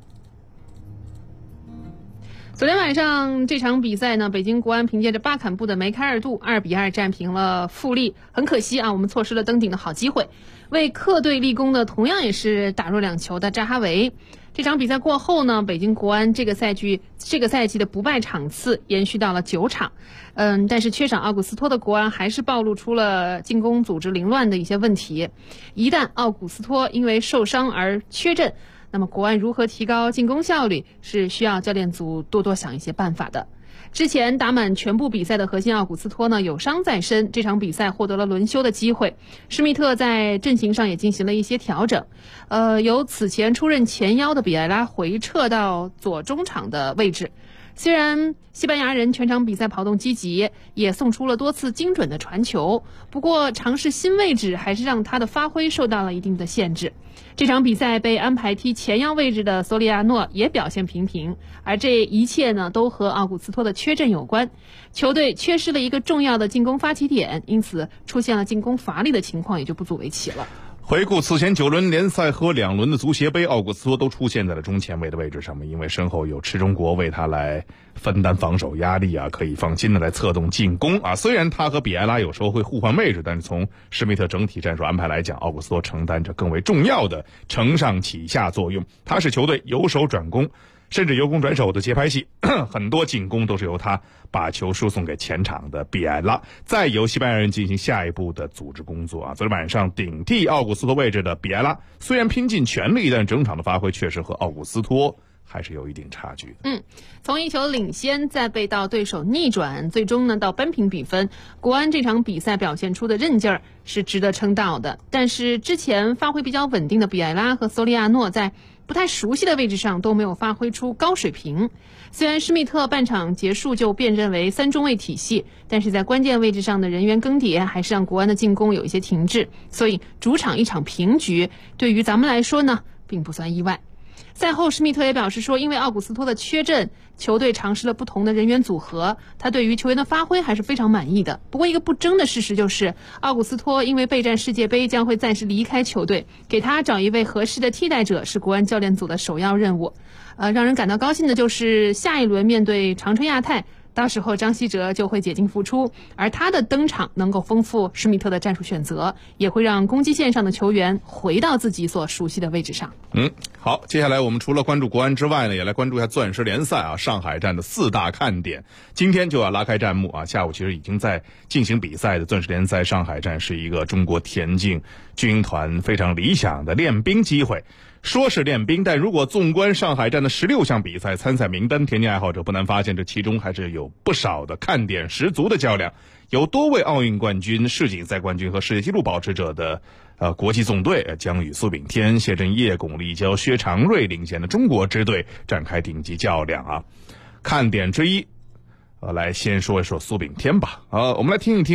D: 昨天晚上这场比赛呢，北京国安凭借着巴坎布的梅开二度2-2战平了富力。很可惜啊，我们错失了登顶的好机会。为客队立功的同样也是打入2球的扎哈维。这场比赛过后呢，北京国安这个赛季的不败场次延续到了9场。但是缺少奥古斯托的国安还是暴露出了进攻组织凌乱的一些问题。一旦奥古斯托因为受伤而缺阵，那么国安如何提高进攻效率，是需要教练组多多想一些办法的。之前打满全部比赛的核心奥古斯托呢有伤在身，这场比赛获得了轮休的机会。施密特在阵型上也进行了一些调整，由此前出任前腰的比埃拉回撤到左中场的位置。虽然西班牙人全场比赛跑动积极，也送出了多次精准的传球，不过尝试新位置还是让他的发挥受到了一定的限制。这场比赛被安排踢前腰位置的索里亚诺也表现平平，而这一切呢都和奥古斯托的缺阵有关。球队缺失了一个重要的进攻发起点，因此出现了进攻乏力的情况，也就不足为奇了。
E: 回顾此前9轮联赛和2轮的足协杯，奥古斯托都出现在了中前卫的位置上面，因为身后有池中国为他来分担防守压力啊，可以放心的来策动进攻啊。虽然他和比埃拉有时候会互换位置，但是从施密特整体战术安排来讲，奥古斯托承担着更为重要的承上启下作用。他是球队由守转攻，甚至由攻转守的节拍器，很多进攻都是由他把球输送给前场的比埃拉，再由西班牙人进行下一步的组织工作啊。昨天晚上顶替奥古斯托位置的比埃拉虽然拼尽全力，但整场的发挥确实和奥古斯托还是有一定差距的。
D: 从1球领先，再被到对手逆转，最终呢到扳平比分。国安这场比赛表现出的韧劲儿是值得称道的，但是之前发挥比较稳定的比埃拉和索里亚诺在不太熟悉的位置上都没有发挥出高水平。虽然施密特半场结束就辨认为3中卫体系，但是在关键位置上的人员更迭还是让国安的进攻有一些停滞，所以主场1场平局对于咱们来说呢并不算意外。赛后施密特也表示说，因为奥古斯托的缺阵，球队尝试了不同的人员组合，他对于球员的发挥还是非常满意的。不过一个不争的事实就是，奥古斯托因为备战世界杯将会暂时离开球队，给他找一位合适的替代者是国安教练组的首要任务。让人感到高兴的就是下一轮面对长春亚泰，到时候张稀哲就会解禁复出，而他的登场能够丰富施密特的战术选择，也会让攻击线上的球员回到自己所熟悉的位置上。
E: 好，接下来我们除了关注国安之外呢，也来关注一下钻石联赛啊，上海站的4大看点。今天就要拉开战幕啊，下午其实已经在进行比赛的钻石联赛上海站是一个中国田径军团非常理想的练兵机会。说是练兵，但如果纵观上海站的16项比赛参赛名单，田径爱好者不难发现，这其中还是有不少的看点十足的较量。有多位奥运冠军、世锦赛冠军和世界纪录保持者的国际纵队将与苏炳添、谢震业、巩立姣、薛长瑞领衔的中国支队展开顶级较量啊。看点之一，来先说一说苏炳添吧。我们来听一听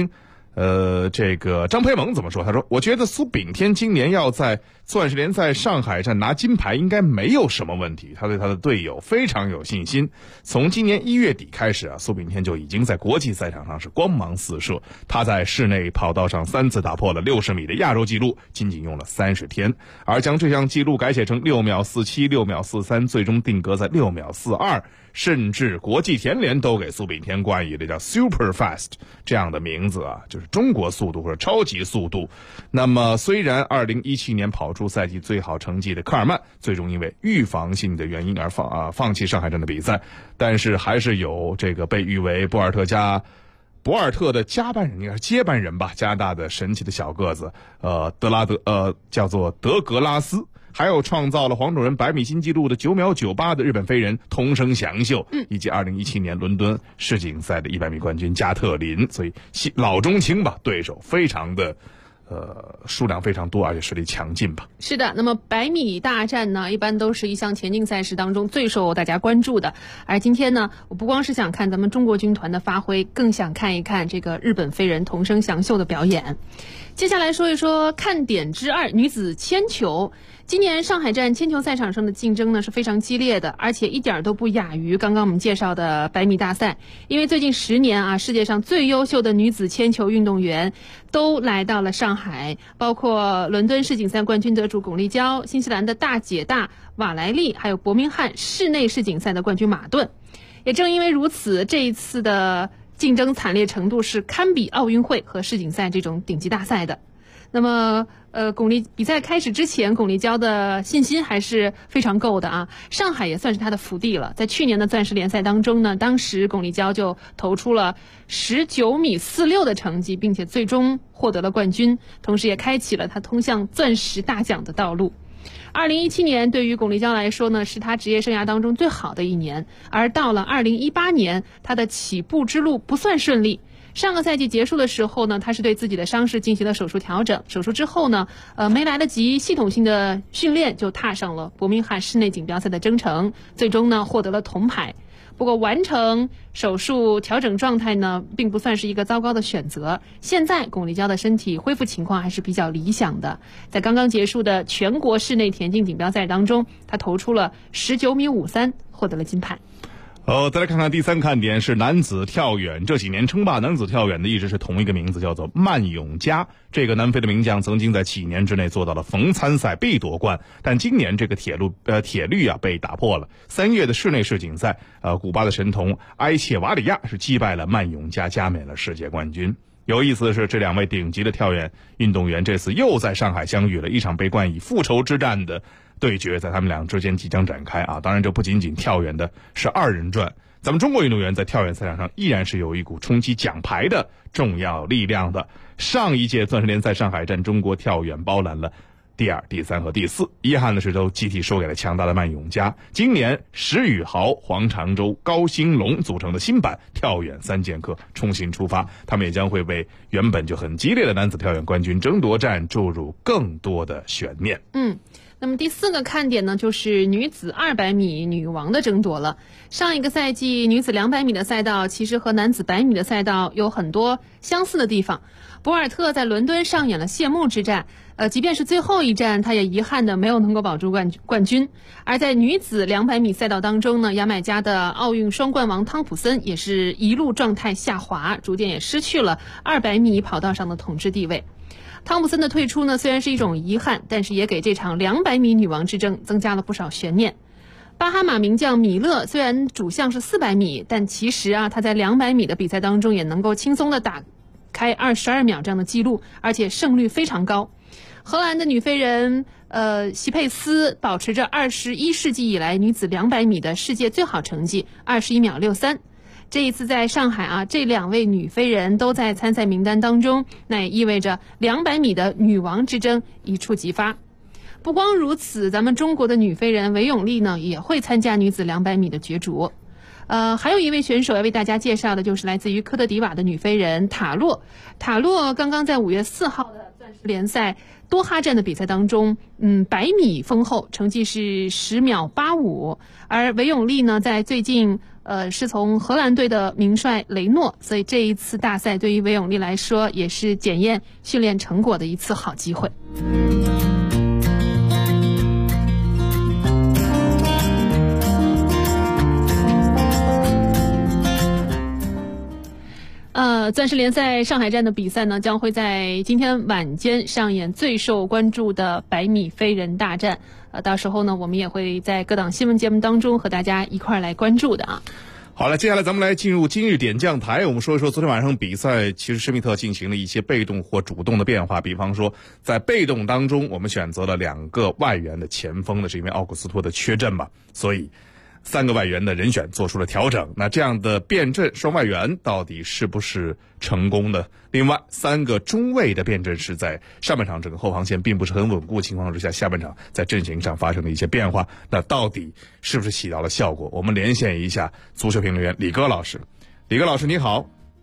E: 这个张培萌怎么说？他说：“我觉得苏炳添今年要在钻石联赛上海站拿金牌应该没有什么问题，他对他的队友非常有信心。从今年1月底开始啊，苏炳添就已经在国际赛场上是光芒四射。他在室内跑道上3次打破了60米的亚洲纪录，仅仅用了30天，而将这项纪录改写成6秒47、6秒43，最终定格在6秒42。甚至国际田联都给苏炳添冠以的叫 Super Fast 这样的名字啊，就是中国速度或者超级速度。那么虽然2017年跑出赛季最好成绩的科尔曼最终因为预防性的原因而放弃上海站的比赛，但是还是有这个被誉为博尔特的接班人吧，加拿大的神奇的小个子叫做德格拉斯，还有创造了黄种人100米新纪录的9秒98的日本飞人桐生祥秀，以及2017年伦敦世锦赛的100米冠军加特林。所以老中青吧，对手非常的数量非常多，而且实力强劲吧。
D: 是的，那么100米大战呢，一般都是一项田径赛事当中最受大家关注的。而今天呢，我不光是想看咱们中国军团的发挥，更想看一看这个日本飞人桐生祥秀的表演。接下来说一说看点之2，女子铅球。今年上海站铅球赛场上的竞争呢是非常激烈的，而且一点都不亚于刚刚我们介绍的100米大赛。因为最近10年啊，世界上最优秀的女子铅球运动员都来到了上海，包括伦敦世锦赛冠军得主巩立姣、新西兰的大姐大瓦莱丽，还有伯明翰室内世锦赛的冠军马顿。也正因为如此，这一次的竞争惨烈程度是堪比奥运会和世锦赛这种顶级大赛的。那么比赛开始之前，巩立姣的信心还是非常够的啊。上海也算是她的福地了。在去年的钻石联赛当中呢，当时巩立姣就投出了19米46的成绩，并且最终获得了冠军，同时也开启了她通向钻石大奖的道路。2017年对于巩立姣来说呢，是她职业生涯当中最好的一年，而到了2018年，她的起步之路不算顺利。上个赛季结束的时候呢，他是对自己的伤势进行了手术调整。手术之后呢，没来得及系统性的训练，就踏上了伯明翰室内锦标赛的征程，最终呢获得了铜牌。不过完成手术调整状态呢，并不算是一个糟糕的选择。现在巩立姣的身体恢复情况还是比较理想的。在刚刚结束的全国室内田径锦标赛当中，他投出了19米53，获得了金牌。
E: 再来看看第3看点是男子跳远。这几年称霸男子跳远的一直是同一个名字，叫做曼永嘉。这个南非的名将曾经在几年之内做到了逢参赛必夺冠，但今年这个铁律啊被打破了。3月的室内世锦赛，古巴的神童埃切瓦里亚是击败了曼永嘉，加冕了世界冠军。有意思的是，这2位顶级的跳远运动员这次又在上海相遇了，一场被冠以复仇之战的对决在他们俩之间即将展开啊！当然，这不仅仅跳远的是2人转，咱们中国运动员在跳远赛场上依然是有一股冲击奖牌的重要力量的。上一届钻石联赛上海站，中国跳远包揽了第2、第3和第4，遗憾的是都集体输给了强大的曼永嘉。今年石宇豪、黄长洲、高兴龙组成的新版跳远3剑客重新出发，他们也将会为原本就很激烈的男子跳远冠军争夺战注入更多的悬念。
D: 那么第4个看点呢，就是女子200米女王的争夺了。上一个赛季女子200米的赛道其实和男子100米的赛道有很多相似的地方。博尔特在伦敦上演了谢幕之战，即便是最后一战，他也遗憾的没有能够保住冠军。而在女子200米赛道当中呢，牙买加的奥运双冠王汤普森也是一路状态下滑，逐渐也失去了200米跑道上的统治地位。汤普森的退出呢，虽然是一种遗憾，但是也给这场200米女王之争增加了不少悬念。巴哈马名将米勒虽然主项是400米，但其实啊，他在200米的比赛当中也能够轻松的打开22秒这样的记录，而且胜率非常高。荷兰的女飞人席佩斯保持着21世纪以来女子200米的世界最好成绩21秒63。这一次在上海啊，这2位女飞人都在参赛名单当中，那也意味着200米的女王之争一触即发。不光如此，咱们中国的女飞人韦永丽呢也会参加女子200米的角逐。还有一位选手要为大家介绍的，就是来自于科特迪瓦的女飞人塔洛。塔洛刚刚在5月4号的联赛多哈站的比赛当中，100米封后成绩是10秒85，而韦永利呢在最近是从荷兰队的名帅雷诺，所以这一次大赛对于韦永利来说也是检验训练成果的一次好机会。钻石联赛上海站的比赛呢，将会在今天晚间上演最受关注的100米飞人大战。到时候呢，我们也会在各档新闻节目当中和大家一块来关注的啊。
E: 好了，接下来咱们来进入今日点将台，我们说一说昨天晚上比赛，其实施密特进行了一些被动或主动的变化，比方说在被动当中，我们选择了2个外援的前锋呢，是因为奥古斯托的缺阵嘛，所以3个外援的人选做出了调整。那这样的变阵双外援到底是不是成功的？另外3个中卫的变阵是在上半场整个后防线并不是很稳固情况之下，下半场在阵型上发生了一些变化，那到底是不是起到了效果？我们连线一下足球评论员李哥老师。李哥老师你好。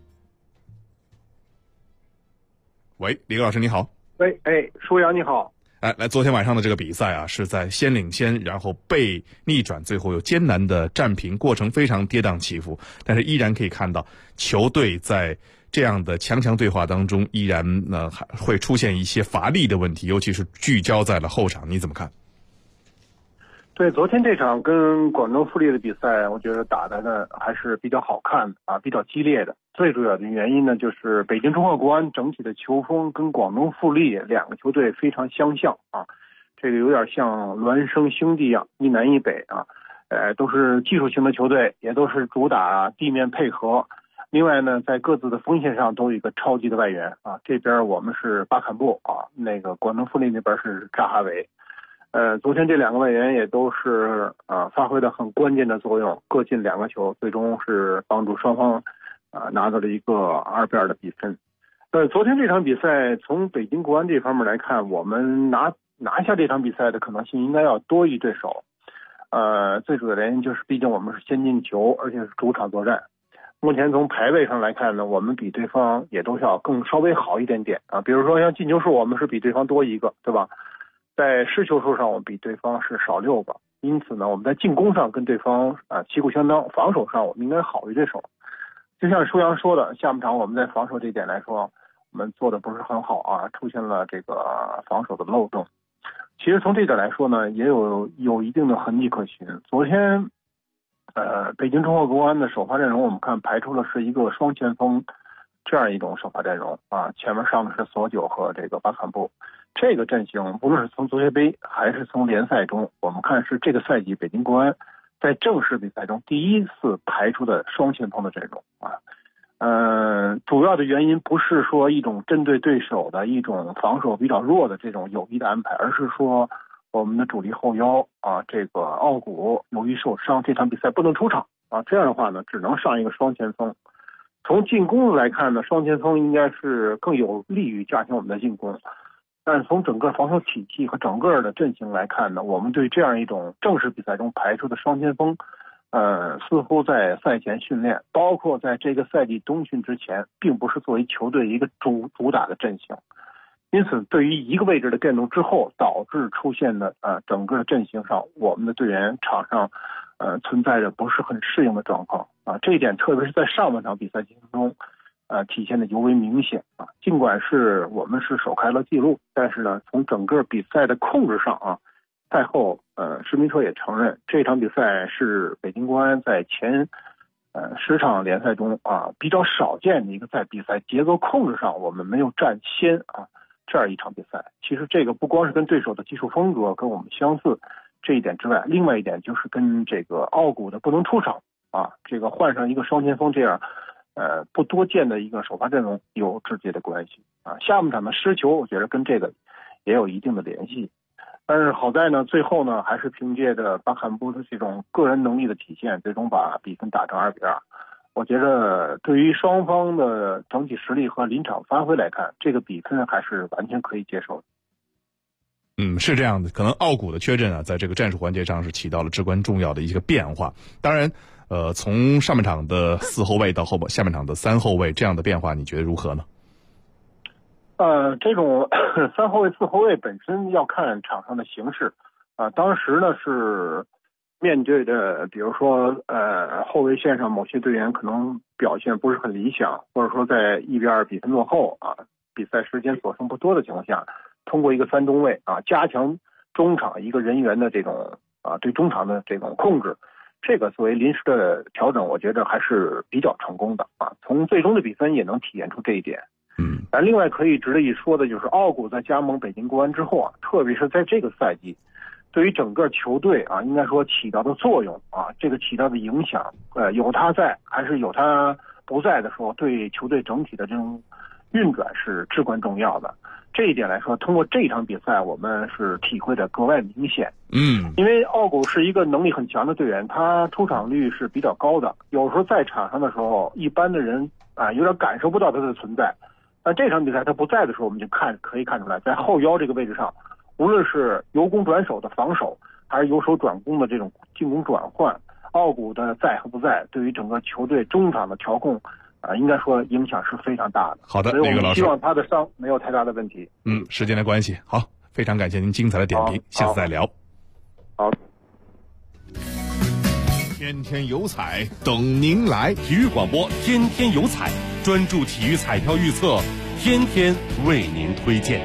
E: 喂，李哥老师你好。
M: 喂，舒阳你好。
E: 来，昨天晚上的这个比赛啊，是在先领先，然后被逆转，最后又艰难的战平，过程非常跌宕起伏，但是依然可以看到球队在这样的强对话当中，依然还会出现一些乏力的问题，尤其是聚焦在了后场，你怎么看？
M: 对，昨天这场跟广州富力的比赛，我觉得打的呢还是比较好看的啊，比较激烈的。最主要的原因呢，就是北京中赫国安整体的球风跟广东富力2个球队非常相像啊，这个有点像孪生兄弟一样，一南一北啊，都是技术型的球队，也都是主打地面配合。另外呢，在各自的锋线上都有一个超级的外援啊，这边我们是巴坎布啊，那个广东富力那边是扎哈维。昨天这2个外援也都是发挥了很关键的作用，各进2个球，最终是帮助双方拿到了一个2-2的比分。昨天这场比赛从北京国安这方面来看，我们拿下这场比赛的可能性应该要多于对手。最主要的原因就是毕竟我们是先进球，而且是主场作战。目前从排位上来看呢，我们比对方也都是要更稍微好一点点啊。比如说像进球数，我们是比对方多1个，对吧？在失球数上，我们比对方是少6个，因此呢，我们在进攻上跟对方旗鼓相当，防守上我们应该好于对手。就像舒阳说的，下半场我们在防守这一点来说，我们做的不是很好啊，出现了这个防守的漏洞。其实从这点来说呢，也有一定的痕迹可循。昨天，北京中赫国安的首发阵容，我们看排出的是一个双前锋这样一种首发阵容啊，前面上的是索久和这个巴坎布。这个阵型不论是从足协杯还是从联赛中，我们看是这个赛季北京国安在正式比赛中第一次排出的双前锋的阵容啊。主要的原因不是说一种针对对手的一种防守比较弱的这种有意的安排，而是说我们的主力后腰啊，这个奥古由于受伤，这场比赛不能出场啊，这样的话呢，只能上一个双前锋。从进攻来看呢，双前锋应该是更有利于加强我们的进攻。但是从整个防守体系和整个的阵型来看呢，我们对这样一种正式比赛中排出的双前锋，似乎在赛前训练，包括在这个赛季冬训之前，并不是作为球队一个主打的阵型。因此，对于一个位置的变动之后，导致出现的整个阵型上，我们的队员场上存在着不是很适应的状况啊。这一点特别是在上半场比赛进行中。体现的尤为明显啊！尽管是我们是首开了纪录，但是呢，从整个比赛的控制上啊，赛后施密特也承认，这场比赛是北京国安在前10场联赛中啊比较少见的一个在比赛节奏控制上我们没有占先啊这样一场比赛。其实这个不光是跟对手的技术风格跟我们相似这一点之外，另外一点就是跟这个奥古的不能出场啊，这个换上一个双前锋这样。不多见的一个首发阵容有直接的关系啊。下半场的失球，我觉得跟这个也有一定的联系。但是好在呢，最后呢还是凭借着巴坎布的这种个人能力的体现，最终把比分打成2-2。我觉得对于双方的整体实力和临场发挥来看，这个比分还是完全可以接受的。
E: 是这样的，可能奥古的缺阵啊，在这个战术环节上是起到了至关重要的一个变化。当然。从上半场的4后卫到下半场的3后卫，这样的变化你觉得如何呢？
M: 这种3后卫、4后卫本身要看场上的形势当时呢是面对的，比如说后卫线上某些队员可能表现不是很理想，或者说在1-2比分落后比赛时间所剩不多的情况下，通过一个3中卫加强中场一个人员的这种对中场的这种控制，这个作为临时的调整，我觉得还是比较成功的从最终的比分也能体现出这一点。另外可以值得一说的就是奥古在加盟北京国安之后特别是在这个赛季，对于整个球队应该说起到的作用这个起到的影响，有他在还是有他不在的时候，对球队整体的这种运转是至关重要的。这一点来说，通过这场比赛，我们是体会的格外明显。因为奥古是一个能力很强的队员，他出场率是比较高的，有时候在场上的时候，一般的人有点感受不到他的存在。但这场比赛他不在的时候，我们就可以看出来，在后腰这个位置上，无论是由攻转守的防守，还是由守转攻的这种进攻转换，奥古的在和不在，对于整个球队中场的调控应该说影响是非常大的。
E: 好的，
M: 所以我们
E: 那个老师
M: 希望他的伤没有太大的问题。
E: 时间的关系，好，非常感谢您精彩的点评，下次再聊。
M: 好。
E: 天天有彩等您来，
A: 体育广播天天有彩，专注体育彩票预测，天天为您推荐。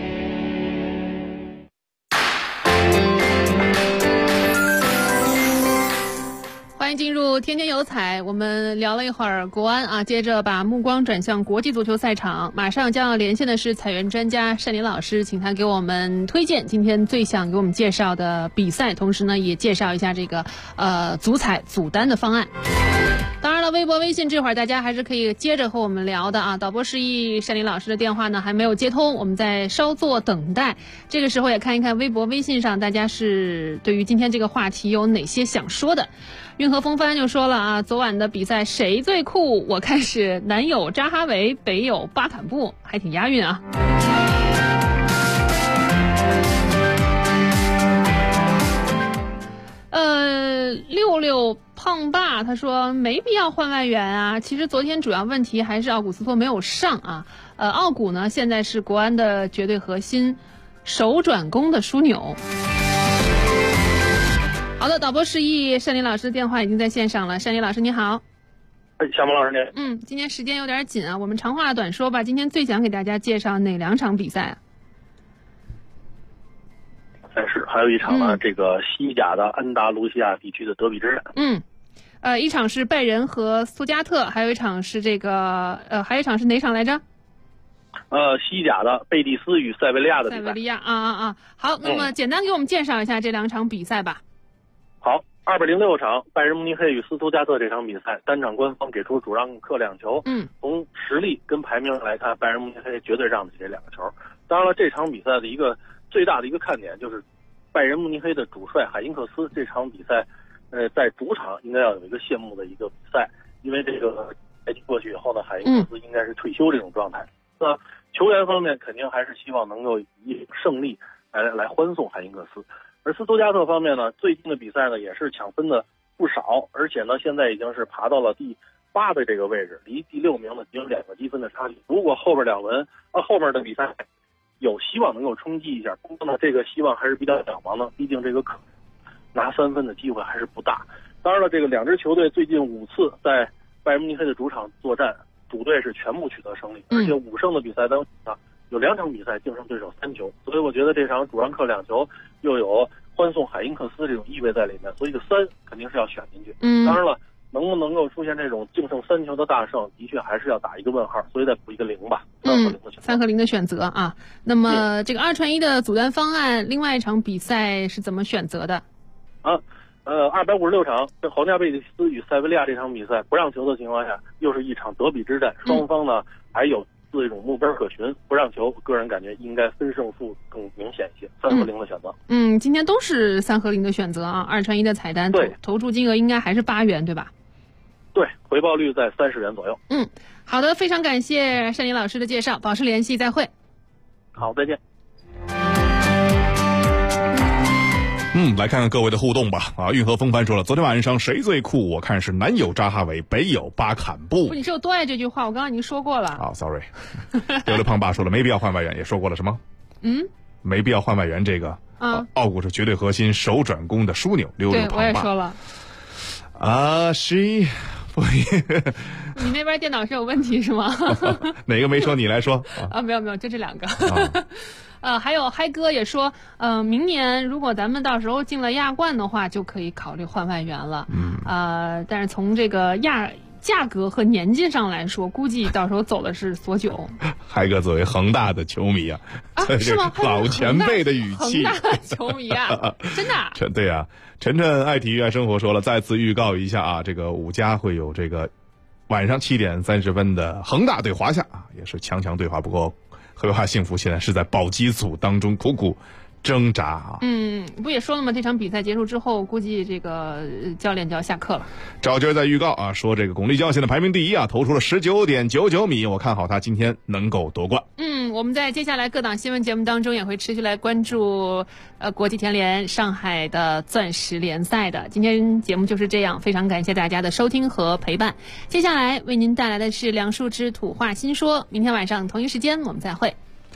D: 欢迎进入天天有彩，我们聊了一会儿国安接着把目光转向国际足球赛场。马上将要连线的是彩员专家单林老师，请他给我们推荐今天最想给我们介绍的比赛，同时呢也介绍一下这个足彩组单的方案。当然了，微博微信这会儿大家还是可以接着和我们聊的导播示意单林老师的电话呢还没有接通，我们在稍作等待。这个时候也看一看微博微信上大家是对于今天这个话题有哪些想说的。运河风帆就说了昨晚的比赛谁最酷？我看是南有扎哈维，北有巴坎布，还挺押韵啊。66胖爸他说没必要换外援其实昨天主要问题还是奥古斯托没有上奥古呢现在是国安的绝对核心，手转攻的枢纽。好的，导播示意单林老师的电话已经在线上了。单林老师你好。
N: 夏萌老师您。
D: 今天时间有点紧我们长话短说吧。今天最想给大家介绍哪2场比赛
N: 赛事还有一场呢这个西甲的安达卢西亚地区的德比之战。
D: 一场是拜仁和苏加特，还有一场是还有一场是哪场来着？
N: 西甲的贝蒂斯与塞维利亚的比赛。
D: 塞维利亚好，那么简单给我们介绍一下这2场比赛吧。
N: 好，206场拜仁慕尼黑与斯图加特这场比赛，单场官方给出主让客2球。从实力跟排名来看，拜仁慕尼黑绝对让得起这2个球。当然了，这场比赛的一个最大的一个看点就是拜仁慕尼黑的主帅海因克斯这场比赛在主场应该要有一个谢幕的一个比赛，因为这个赛季过去以后呢，海因克斯应该是退休这种状态。那球员方面肯定还是希望能够以胜利来欢送海因克斯。而斯图加特方面呢，最近的比赛呢也是抢分的不少，而且呢现在已经是爬到了第8的这个位置，离第6名呢只有2个积分的差距。如果后边2轮后面的比赛有希望能够冲击一下，不过呢这个希望还是比较渺茫的，毕竟这个拿3分的机会还是不大。当然了，这个2支球队最近5次在拜仁慕尼黑的主场作战，主队是全部取得胜利，而且5胜的比赛当中有2场比赛净胜对手3球，所以我觉得这场主让客2球又有欢送海因克斯这种意味在里面，所以这3肯定是要选进去。当然了，能不能够出现这种净胜3球的大胜，的确还是要打一个问号，所以再补一个0吧。
D: 3和0的选择那么这个2传1的组单方案，另外一场比赛是怎么选择的
N: ？256场，这皇家贝蒂斯与塞维利亚这场比赛不让球的情况下，又是一场德比之战，双方呢还有这种目标可循，不让球，个人感觉应该分胜负更明显一些，3和0的选择。
D: 今天都是3和0的选择2传1的彩单，
N: 对，
D: 投注金额应该还是8元，对吧？
N: 对，回报率在30元左右。
D: 好的，非常感谢单林老师的介绍，保持联系，再会。
N: 好，再见。
E: 来看看各位的互动吧。运河风帆说了，昨天晚上谁最酷？我看是南有扎哈维，北有巴坎布。
D: 你是有多爱这句话？我刚刚已经说过了。
E: sorry。有的胖爸说了，没必要换外援，也说过了什么？没必要换外援这个。奥古是绝对核心，手转攻的枢纽。溜溜胖爸。
D: 对，我也说了。你那边电脑是有问题是吗？
E: 哪个没说？你来说。
D: 没有，就这两个。还有嗨哥也说，明年如果咱们到时候进了亚冠的话，就可以考虑换外援了。但是从这个价格和年纪上来说，估计到时候走的是索9。
E: 嗨哥作为恒大的球迷
D: 是吗？
E: 老前辈的语气，
D: 恒大球迷真的。
E: 对啊，晨晨爱体育爱生活说了，再次预告一下这个5家会有这个晚上7点30分的恒大对华夏也是强对话。不过河北华幸福现在是在保级组当中苦苦挣扎
D: 不也说了吗？这场比赛结束之后，估计这个教练就要下课了。
E: 赵军在预告说这个巩立姣现在排名第1投出了19.99米，我看好他今天能够夺冠。
D: 我们在接下来各档新闻节目当中也会持续来关注国际田联上海的钻石联赛的。今天节目就是这样，非常感谢大家的收听和陪伴。接下来为您带来的是梁树之土话新说，明天晚上同一时间我们再会。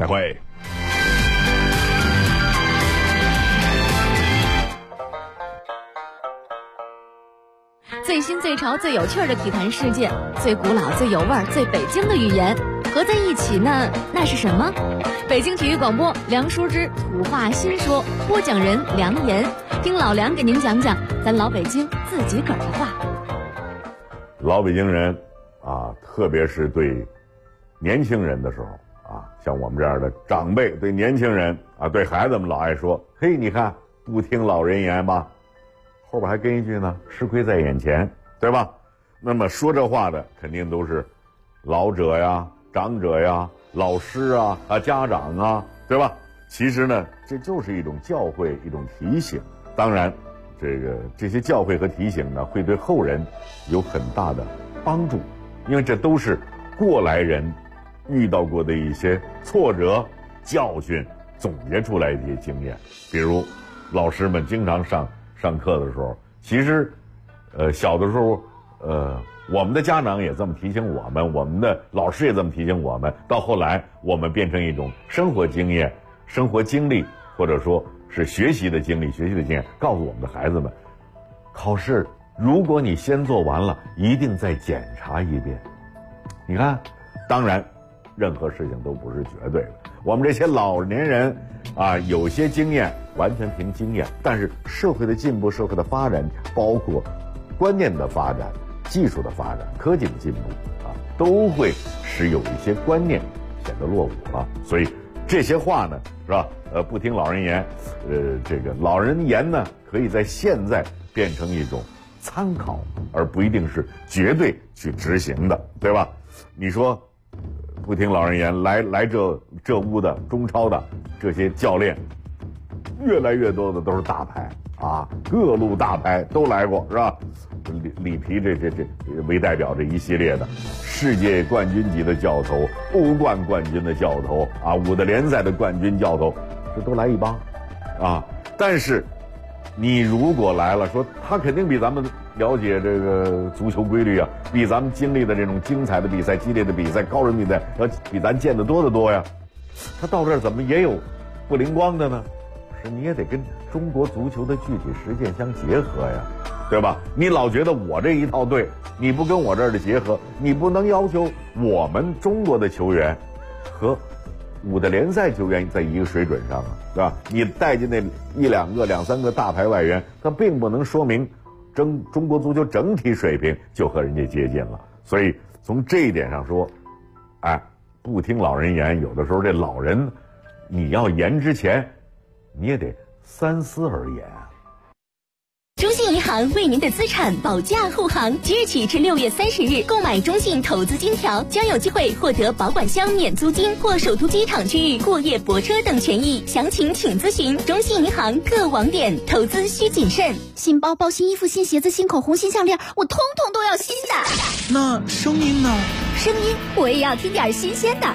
I: 最新最潮最有趣的体坛事件，最古老最有味儿最北京的语言合在一起呢，那是什么？北京体育广播梁淑之土话新说，播讲人梁岩，听老梁给您讲讲咱老北京自己个儿的话。
O: 老北京人特别是对年轻人的时候像我们这样的长辈对年轻人对孩子们老爱说，嘿，你看不听老人言吧，后边还跟一句呢，吃亏在眼前，对吧？那么说这话的肯定都是老者呀、长者呀、老师家长对吧？其实呢，这就是一种教诲，一种提醒。当然这些教诲和提醒呢，会对后人有很大的帮助，因为这都是过来人遇到过的一些挫折、教训总结出来的一些经验。比如老师们经常上课的时候，其实小的时候我们的家长也这么提醒我们，我们的老师也这么提醒我们，到后来我们变成一种生活经验、生活经历，或者说是学习的经历、学习的经验，告诉我们的孩子们，考试如果你先做完了，一定再检查一遍。你看，当然任何事情都不是绝对的，我们这些老年人有些经验完全凭经验，但是社会的进步、社会的发展，包括观念的发展、技术的发展、科技的进步都会使有一些观念显得落伍了。所以这些话呢，是吧？不听老人言，这个老人言呢，可以在现在变成一种参考，而不一定是绝对去执行的，对吧？你说不听老人言，来这屋的中超的这些教练，越来越多的都是大牌各路大牌都来过，是吧？里皮这为代表这一系列的世界冠军级的教头、欧冠冠军的教头5大联赛的冠军教头，这都来一帮但是你如果来了，说他肯定比咱们了解这个足球规律比咱们经历的这种精彩的比赛、激烈的比赛、高人比赛要比咱见得多得多呀。他到这儿怎么也有不灵光的呢？是你也得跟中国足球的具体实践相结合呀，对吧？你老觉得我这一套对，你不跟我这儿的结合，你不能要求我们中国的球员和5大联赛球员在一个水准上是吧？你带进那1、2个、2、3个大牌外援，它并不能说明中国足球整体水平就和人家接近了。所以从这一点上说，不听老人言，有的时候这老人你要言之前，你也得三思而言。
P: 中信银行为您的资产保驾护航，即日起至6月30日，购买中信投资金条将有机会获得保管箱免租金或首都机场区域过夜泊车等权益。详情请咨询中信银行各网点。投资需谨慎。
Q: 新包包、新衣服、新鞋子、新口红、新项链，我通通都要新的。
R: 那声音呢？
Q: 声音我也要听点新鲜的。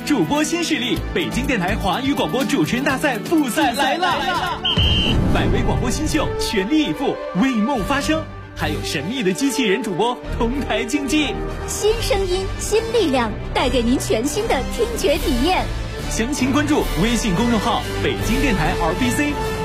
C: 主播新势力，北京电台华语广播主持人大赛复赛来了！100位广播新秀全力以赴，为梦发声，还有神秘的机器人主播同台竞技，
Q: 新声音，新力量，带给您全新的听觉体验。
C: 详情关注微信公众号北京电台 RBC。